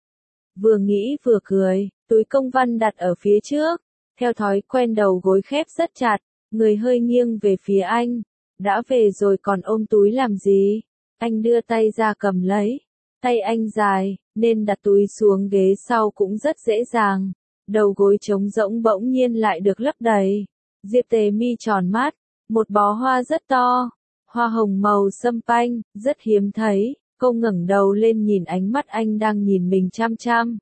Vừa nghĩ vừa cười, túi công văn đặt ở phía trước. Theo thói quen đầu gối khép rất chặt, người hơi nghiêng về phía anh. Đã về rồi còn ôm túi làm gì? Anh đưa tay ra cầm lấy. Tay anh dài, nên đặt túi xuống ghế sau cũng rất dễ dàng. Đầu gối trống rỗng bỗng nhiên lại được lấp đầy. Diệp Tề Mi tròn mắt, một bó hoa rất to, hoa hồng màu sâm panh, rất hiếm thấy. Cô ngẩng đầu lên nhìn ánh mắt anh đang nhìn mình chăm chăm.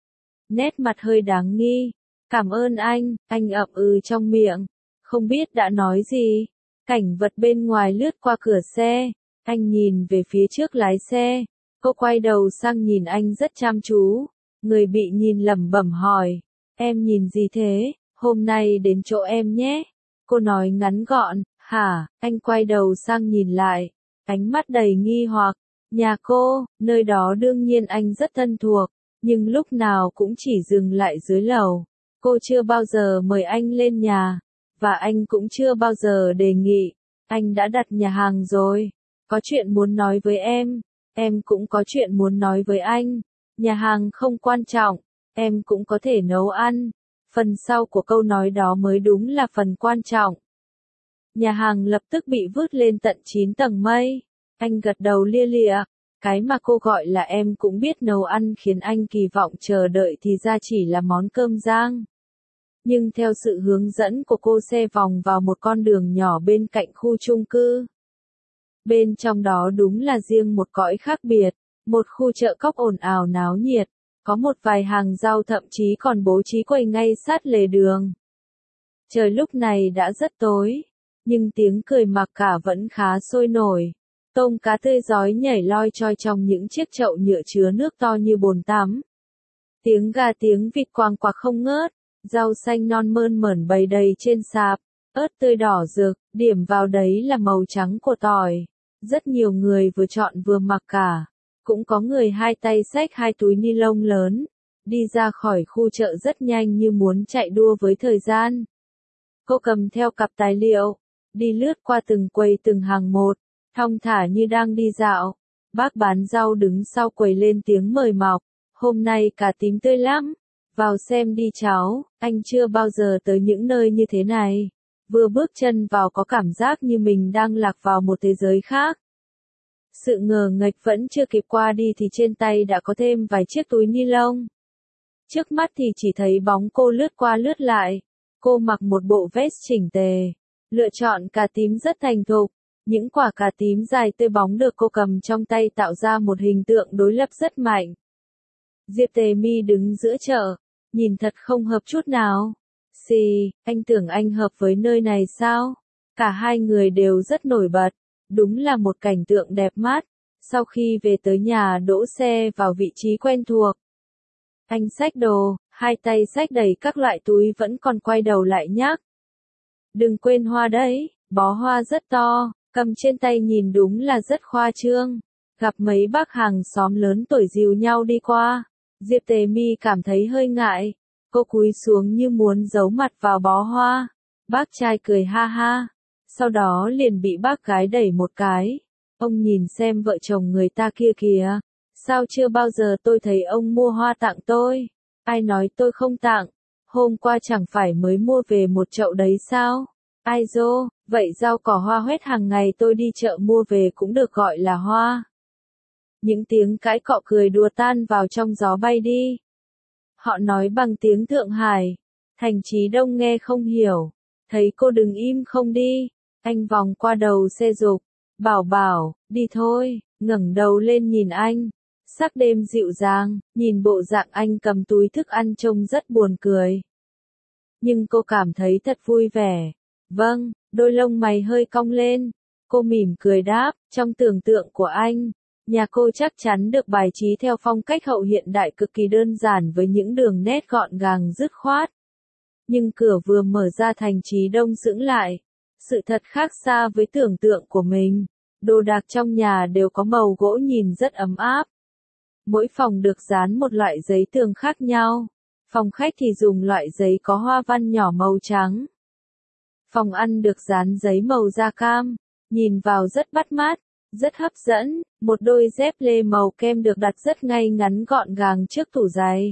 Nét mặt hơi đáng nghi. Cảm ơn anh ậm ừ trong miệng. Không biết đã nói gì. Cảnh vật bên ngoài lướt qua cửa xe. Anh nhìn về phía trước lái xe. Cô quay đầu sang nhìn anh rất chăm chú. Người bị nhìn lẩm bẩm hỏi. Em nhìn gì thế? Hôm nay đến chỗ em nhé. Cô nói ngắn gọn. Hả? Anh quay đầu sang nhìn lại. Ánh mắt đầy nghi hoặc. Nhà cô, nơi đó đương nhiên anh rất thân thuộc. Nhưng lúc nào cũng chỉ dừng lại dưới lầu. Cô chưa bao giờ mời anh lên nhà. Và anh cũng chưa bao giờ đề nghị. Anh đã đặt nhà hàng rồi. Có chuyện muốn nói với em cũng có chuyện muốn nói với anh. Nhà hàng không quan trọng, em cũng có thể nấu ăn. Phần sau của câu nói đó mới đúng là phần quan trọng. Nhà hàng lập tức bị vứt lên tận 9 tầng mây. Anh gật đầu lia lịa. Cái mà cô gọi là em cũng biết nấu ăn khiến anh kỳ vọng chờ đợi thì ra chỉ là món cơm rang. Nhưng theo sự hướng dẫn của cô, xe vòng vào một con đường nhỏ bên cạnh khu chung cư. Bên trong đó đúng là riêng một cõi khác biệt, một khu chợ cóc ồn ào náo nhiệt, có một vài hàng rau thậm chí còn bố trí quầy ngay sát lề đường. Trời lúc này đã rất tối, nhưng tiếng cười mặc cả vẫn khá sôi nổi. Tôm cá tươi rói nhảy loi choi trong những chiếc chậu nhựa chứa nước to như bồn tắm. Tiếng gà tiếng vịt quàng quạc không ngớt, rau xanh non mơn mởn bày đầy trên sạp, ớt tươi đỏ rực, điểm vào đấy là màu trắng của tỏi. Rất nhiều người vừa chọn vừa mặc cả, cũng có người hai tay xách hai túi ni lông lớn, đi ra khỏi khu chợ rất nhanh như muốn chạy đua với thời gian. Cô cầm theo cặp tài liệu, đi lướt qua từng quầy từng hàng một, thong thả như đang đi dạo. Bác bán rau đứng sau quầy lên tiếng mời mọc, hôm nay cà tím tươi lắm, vào xem đi cháu, anh chưa bao giờ tới những nơi như thế này. Vừa bước chân vào có cảm giác như mình đang lạc vào một thế giới khác. Sự ngờ nghệch vẫn chưa kịp qua đi thì trên tay đã có thêm vài chiếc túi ni lông. Trước mắt thì chỉ thấy bóng cô lướt qua lướt lại. Cô mặc một bộ vest chỉnh tề, lựa chọn cà tím rất thành thục. Những quả cà tím dài tươi bóng được cô cầm trong tay tạo ra một hình tượng đối lập rất mạnh. Diệp Tề Mi đứng giữa chợ, nhìn thật không hợp chút nào. Xì, anh tưởng anh hợp với nơi này sao? Cả hai người đều rất nổi bật, đúng là một cảnh tượng đẹp mắt. Sau khi về tới nhà đỗ xe vào vị trí quen thuộc. Anh xách đồ, hai tay xách đầy các loại túi vẫn còn quay đầu lại nhắc. Đừng quên hoa đấy, bó hoa rất to, cầm trên tay nhìn đúng là rất khoa trương. Gặp mấy bác hàng xóm lớn tuổi dìu nhau đi qua, Diệp Tề Mi cảm thấy hơi ngại. Cô cúi xuống như muốn giấu mặt vào bó hoa. Bác trai cười ha ha, sau đó liền bị bác gái đẩy một cái. Ông nhìn xem vợ chồng người ta kia kìa, sao chưa bao giờ tôi thấy ông mua hoa tặng tôi? Ai nói tôi không tặng? Hôm qua chẳng phải mới mua về một chậu đấy sao? Ai dô, vậy rau cỏ hoa huét hàng ngày tôi đi chợ mua về cũng được gọi là hoa. Những tiếng cãi cọ cười đùa tan vào trong gió bay đi. Họ nói bằng tiếng Thượng Hải. Thành Chí Đông nghe không hiểu. Thấy cô đừng im không đi. Anh vòng qua đầu xe dục. Bảo, đi thôi, ngẩng đầu lên nhìn anh. Sắc đêm dịu dàng, nhìn bộ dạng anh cầm túi thức ăn trông rất buồn cười. Nhưng cô cảm thấy thật vui vẻ. Vâng, đôi lông mày hơi cong lên. Cô mỉm cười đáp, trong tưởng tượng của anh. Nhà cô chắc chắn được bài trí theo phong cách hậu hiện đại cực kỳ đơn giản với những đường nét gọn gàng dứt khoát. Nhưng cửa vừa mở ra Thành Chí Đông sững lại. Sự thật khác xa với tưởng tượng của mình. Đồ đạc trong nhà đều có màu gỗ nhìn rất ấm áp. Mỗi phòng được dán một loại giấy tường khác nhau. Phòng khách thì dùng loại giấy có hoa văn nhỏ màu trắng. Phòng ăn được dán giấy màu da cam. Nhìn vào rất bắt mắt, rất hấp dẫn. Một đôi dép lê màu kem được đặt rất ngay ngắn gọn gàng trước tủ giày.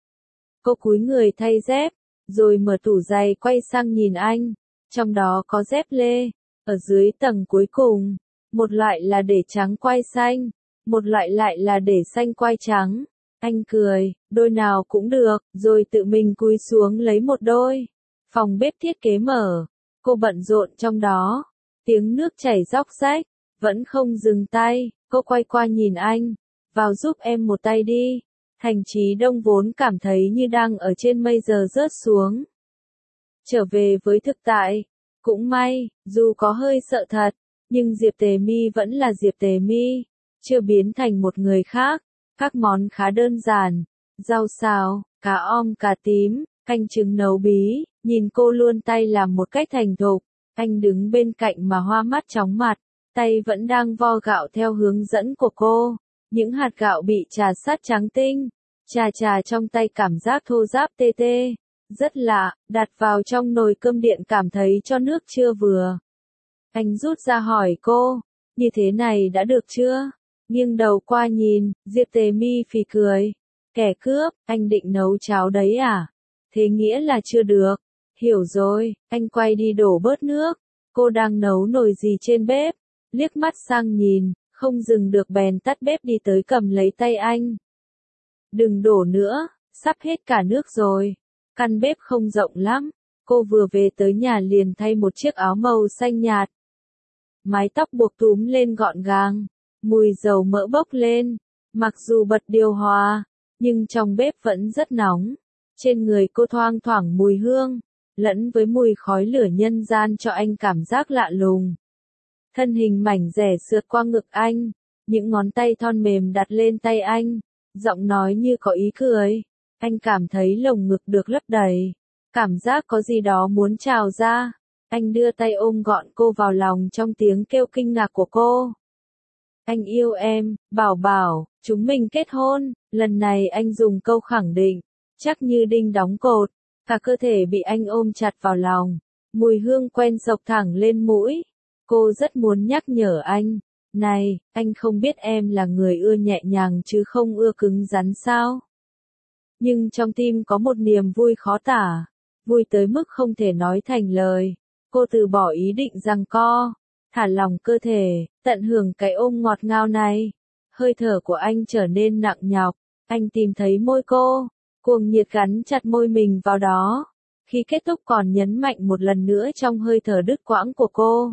Cô cúi người thay dép, rồi mở tủ giày quay sang nhìn anh. Trong đó có dép lê. Ở dưới tầng cuối cùng, một loại là để trắng quai xanh, một loại lại là để xanh quai trắng. Anh cười, đôi nào cũng được, rồi tự mình cúi xuống lấy một đôi. Phòng bếp thiết kế mở, cô bận rộn trong đó. Tiếng nước chảy róc rách, vẫn không dừng tay. Cô quay qua nhìn anh, vào giúp em một tay đi. Thành Chí Đông vốn cảm thấy như đang ở trên mây giờ rớt xuống. Trở về với thực tại. Cũng may, dù có hơi sợ thật, nhưng Diệp Tề Mi vẫn là Diệp Tề Mi, chưa biến thành một người khác. Các món khá đơn giản, rau xào, cá om cà tím, canh trứng nấu bí, nhìn cô luôn tay làm một cách thành thục. Anh đứng bên cạnh mà hoa mắt chóng mặt, tay vẫn đang vo gạo theo hướng dẫn của cô. Những hạt gạo bị trà sát trắng tinh, trà trong tay cảm giác thô ráp tê tê. Rất lạ, đặt vào trong nồi cơm điện cảm thấy cho nước chưa vừa. Anh rút ra hỏi cô, như thế này đã được chưa? Nghiêng đầu qua nhìn, Diệp Tề Mi phì cười. Kẻ cướp, anh định nấu cháo đấy à? Thế nghĩa là chưa được. Hiểu rồi, anh quay đi đổ bớt nước. Cô đang nấu nồi gì trên bếp? Liếc mắt sang nhìn, không dừng được bèn tắt bếp đi tới cầm lấy tay anh. Đừng đổ nữa, sắp hết cả nước rồi. Căn bếp không rộng lắm. Cô vừa về tới nhà liền thay một chiếc áo màu xanh nhạt. Mái tóc buộc túm lên gọn gàng. Mùi dầu mỡ bốc lên. Mặc dù bật điều hòa, nhưng trong bếp vẫn rất nóng. Trên người cô thoang thoảng mùi hương, lẫn với mùi khói lửa nhân gian cho anh cảm giác lạ lùng. Thân hình mảnh dẻ sượt qua ngực anh, những ngón tay thon mềm đặt lên tay anh, giọng nói như có ý cười. Anh cảm thấy lồng ngực được lấp đầy, cảm giác có gì đó muốn trào ra. Anh đưa tay ôm gọn cô vào lòng trong tiếng kêu kinh ngạc của cô. Anh yêu em, bảo bảo, chúng mình kết hôn. Lần này anh dùng câu khẳng định, chắc như đinh đóng cột. Cả cơ thể bị anh ôm chặt vào lòng, mùi hương quen xộc thẳng lên mũi. Cô rất muốn nhắc nhở anh, này, anh không biết em là người ưa nhẹ nhàng chứ không ưa cứng rắn sao? Nhưng trong tim có một niềm vui khó tả, vui tới mức không thể nói thành lời. Cô từ bỏ ý định giằng co, thả lỏng cơ thể, tận hưởng cái ôm ngọt ngào này. Hơi thở của anh trở nên nặng nhọc, anh tìm thấy môi cô, cuồng nhiệt gắn chặt môi mình vào đó. Khi kết thúc còn nhấn mạnh một lần nữa trong hơi thở đứt quãng của cô.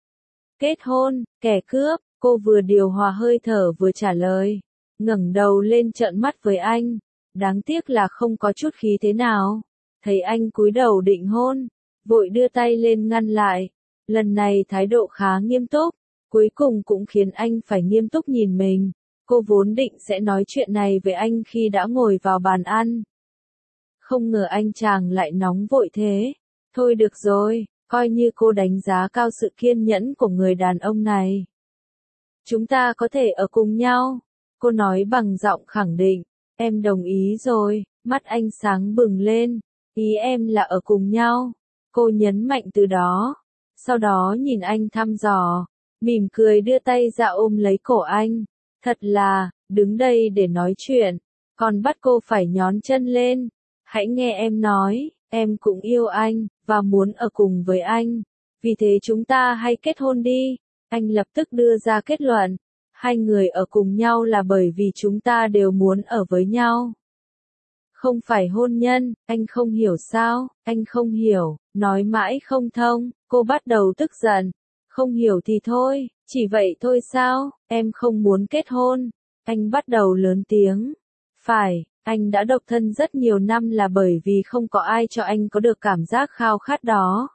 Kết hôn, kẻ cướp, cô vừa điều hòa hơi thở vừa trả lời. Ngẩng đầu lên trợn mắt với anh, đáng tiếc là không có chút khí thế nào. Thấy anh cúi đầu định hôn, vội đưa tay lên ngăn lại. Lần này thái độ khá nghiêm túc, cuối cùng cũng khiến anh phải nghiêm túc nhìn mình. Cô vốn định sẽ nói chuyện này với anh khi đã ngồi vào bàn ăn. Không ngờ anh chàng lại nóng vội thế. Thôi được rồi, coi như cô đánh giá cao sự kiên nhẫn của người đàn ông này. Chúng ta có thể ở cùng nhau. Cô nói bằng giọng khẳng định. Em đồng ý rồi, mắt anh sáng bừng lên. Ý em là ở cùng nhau. Cô nhấn mạnh từ đó. Sau đó nhìn anh thăm dò, mỉm cười đưa tay ra ôm lấy cổ anh. Thật là, đứng đây để nói chuyện, còn bắt cô phải nhón chân lên. Hãy nghe em nói, em cũng yêu anh, và muốn ở cùng với anh. Vì thế chúng ta hãy kết hôn đi. Anh lập tức đưa ra kết luận. Hai người ở cùng nhau là bởi vì chúng ta đều muốn ở với nhau. Không phải hôn nhân, anh không hiểu sao, anh không hiểu, nói mãi không thông, cô bắt đầu tức giận. Không hiểu thì thôi, chỉ vậy thôi sao, em không muốn kết hôn. Anh bắt đầu lớn tiếng. Phải, anh đã độc thân rất nhiều năm là bởi vì không có ai cho anh có được cảm giác khao khát đó.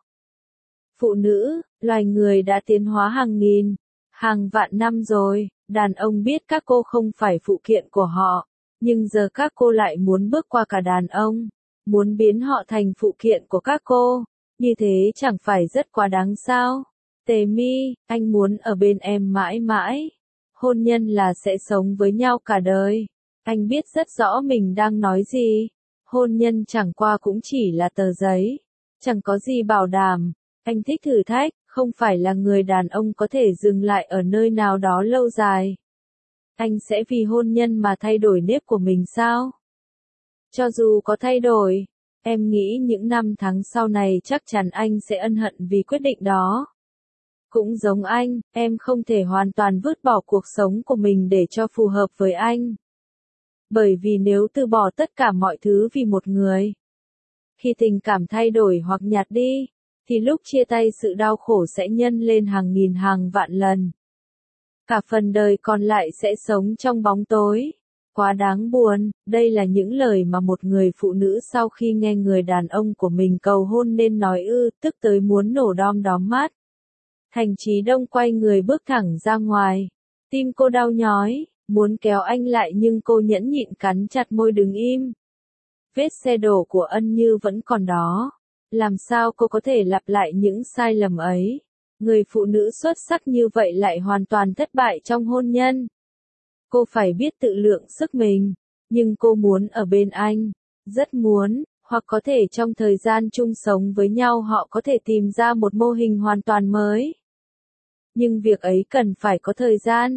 Phụ nữ, loài người đã tiến hóa hàng nghìn, hàng vạn năm rồi, đàn ông biết các cô không phải phụ kiện của họ, nhưng giờ các cô lại muốn bước qua cả đàn ông, muốn biến họ thành phụ kiện của các cô, như thế chẳng phải rất quá đáng sao? Tề Mi, anh muốn ở bên em mãi mãi. Hôn nhân là sẽ sống với nhau cả đời. Anh biết rất rõ mình đang nói gì. Hôn nhân chẳng qua cũng chỉ là tờ giấy. Chẳng có gì bảo đảm. Anh thích thử thách, không phải là người đàn ông có thể dừng lại ở nơi nào đó lâu dài. Anh sẽ vì hôn nhân mà thay đổi nếp của mình sao? Cho dù có thay đổi, em nghĩ những năm tháng sau này chắc chắn anh sẽ ân hận vì quyết định đó. Cũng giống anh, em không thể hoàn toàn vứt bỏ cuộc sống của mình để cho phù hợp với anh. Bởi vì nếu từ bỏ tất cả mọi thứ vì một người, khi tình cảm thay đổi hoặc nhạt đi, thì lúc chia tay sự đau khổ sẽ nhân lên hàng nghìn hàng vạn lần. Cả phần đời còn lại sẽ sống trong bóng tối. Quá đáng buồn, đây là những lời mà một người phụ nữ sau khi nghe người đàn ông của mình cầu hôn nên nói tức tới muốn nổ đom đóm mắt. Thành Chí Đông quay người bước thẳng ra ngoài. Tim cô đau nhói, muốn kéo anh lại nhưng cô nhẫn nhịn cắn chặt môi đứng im. Vết xe đổ của Ân Như vẫn còn đó. Làm sao cô có thể lặp lại những sai lầm ấy? Người phụ nữ xuất sắc như vậy lại hoàn toàn thất bại trong hôn nhân. Cô phải biết tự lượng sức mình, nhưng cô muốn ở bên anh, rất muốn, hoặc có thể trong thời gian chung sống với nhau họ có thể tìm ra một mô hình hoàn toàn mới. Nhưng việc ấy cần phải có thời gian,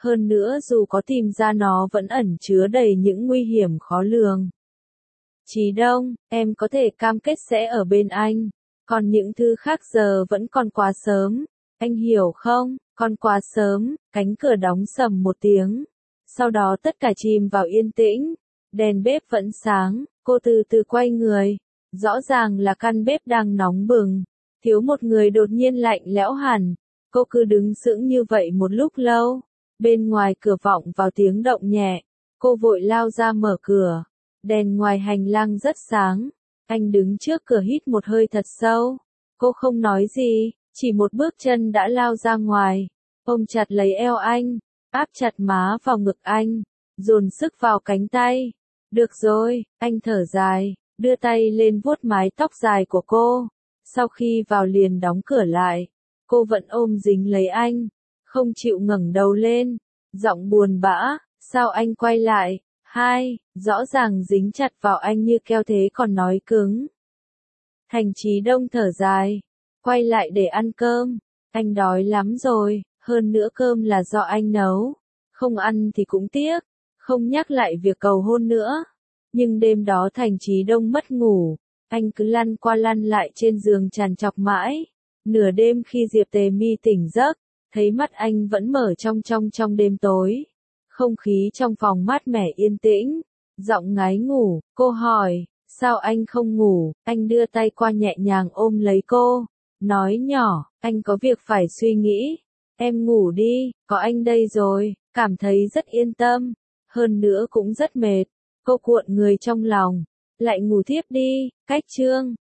Hơn nữa dù có tìm ra nó vẫn ẩn chứa đầy những nguy hiểm khó lường. Chí Đông, em có thể cam kết sẽ ở bên anh. Còn những thứ khác giờ vẫn còn quá sớm. Anh hiểu không, còn quá sớm, cánh cửa đóng sầm một tiếng. Sau đó tất cả chìm vào yên tĩnh. Đèn bếp vẫn sáng, cô từ từ quay người. Rõ ràng là căn bếp đang nóng bừng. Thiếu một người đột nhiên lạnh lẽo hẳn. Cô cứ đứng sững như vậy một lúc lâu. Bên ngoài cửa vọng vào tiếng động nhẹ. Cô vội lao ra mở cửa. Đèn ngoài hành lang rất sáng. Anh đứng trước cửa hít một hơi thật sâu. Cô không nói gì, chỉ một bước chân đã lao ra ngoài. Ôm chặt lấy eo anh, áp chặt má vào ngực anh, dồn sức vào cánh tay. Được rồi, anh thở dài, đưa tay lên vuốt mái tóc dài của cô. Sau khi vào liền đóng cửa lại, cô vẫn ôm dính lấy anh, không chịu ngẩng đầu lên. Giọng buồn bã, sao anh quay lại? Hai, rõ ràng dính chặt vào anh như keo thế còn nói cứng. Thành Chí Đông thở dài, quay lại để ăn cơm. Anh đói lắm rồi, hơn nữa cơm là do anh nấu. Không ăn thì cũng tiếc, không nhắc lại việc cầu hôn nữa. Nhưng đêm đó Thành Chí Đông mất ngủ, anh cứ lăn qua lăn lại trên giường trằn trọc mãi. Nửa đêm khi Diệp Tề Mi tỉnh giấc, thấy mắt anh vẫn mở trong đêm tối. Không khí trong phòng mát mẻ yên tĩnh, giọng ngái ngủ, cô hỏi, sao anh không ngủ? Anh đưa tay qua nhẹ nhàng ôm lấy cô, nói nhỏ, anh có việc phải suy nghĩ. Em ngủ đi, có anh đây rồi, cảm thấy rất yên tâm, hơn nữa cũng rất mệt. Cô cuộn người trong lòng, lại ngủ thiếp đi. Cách chương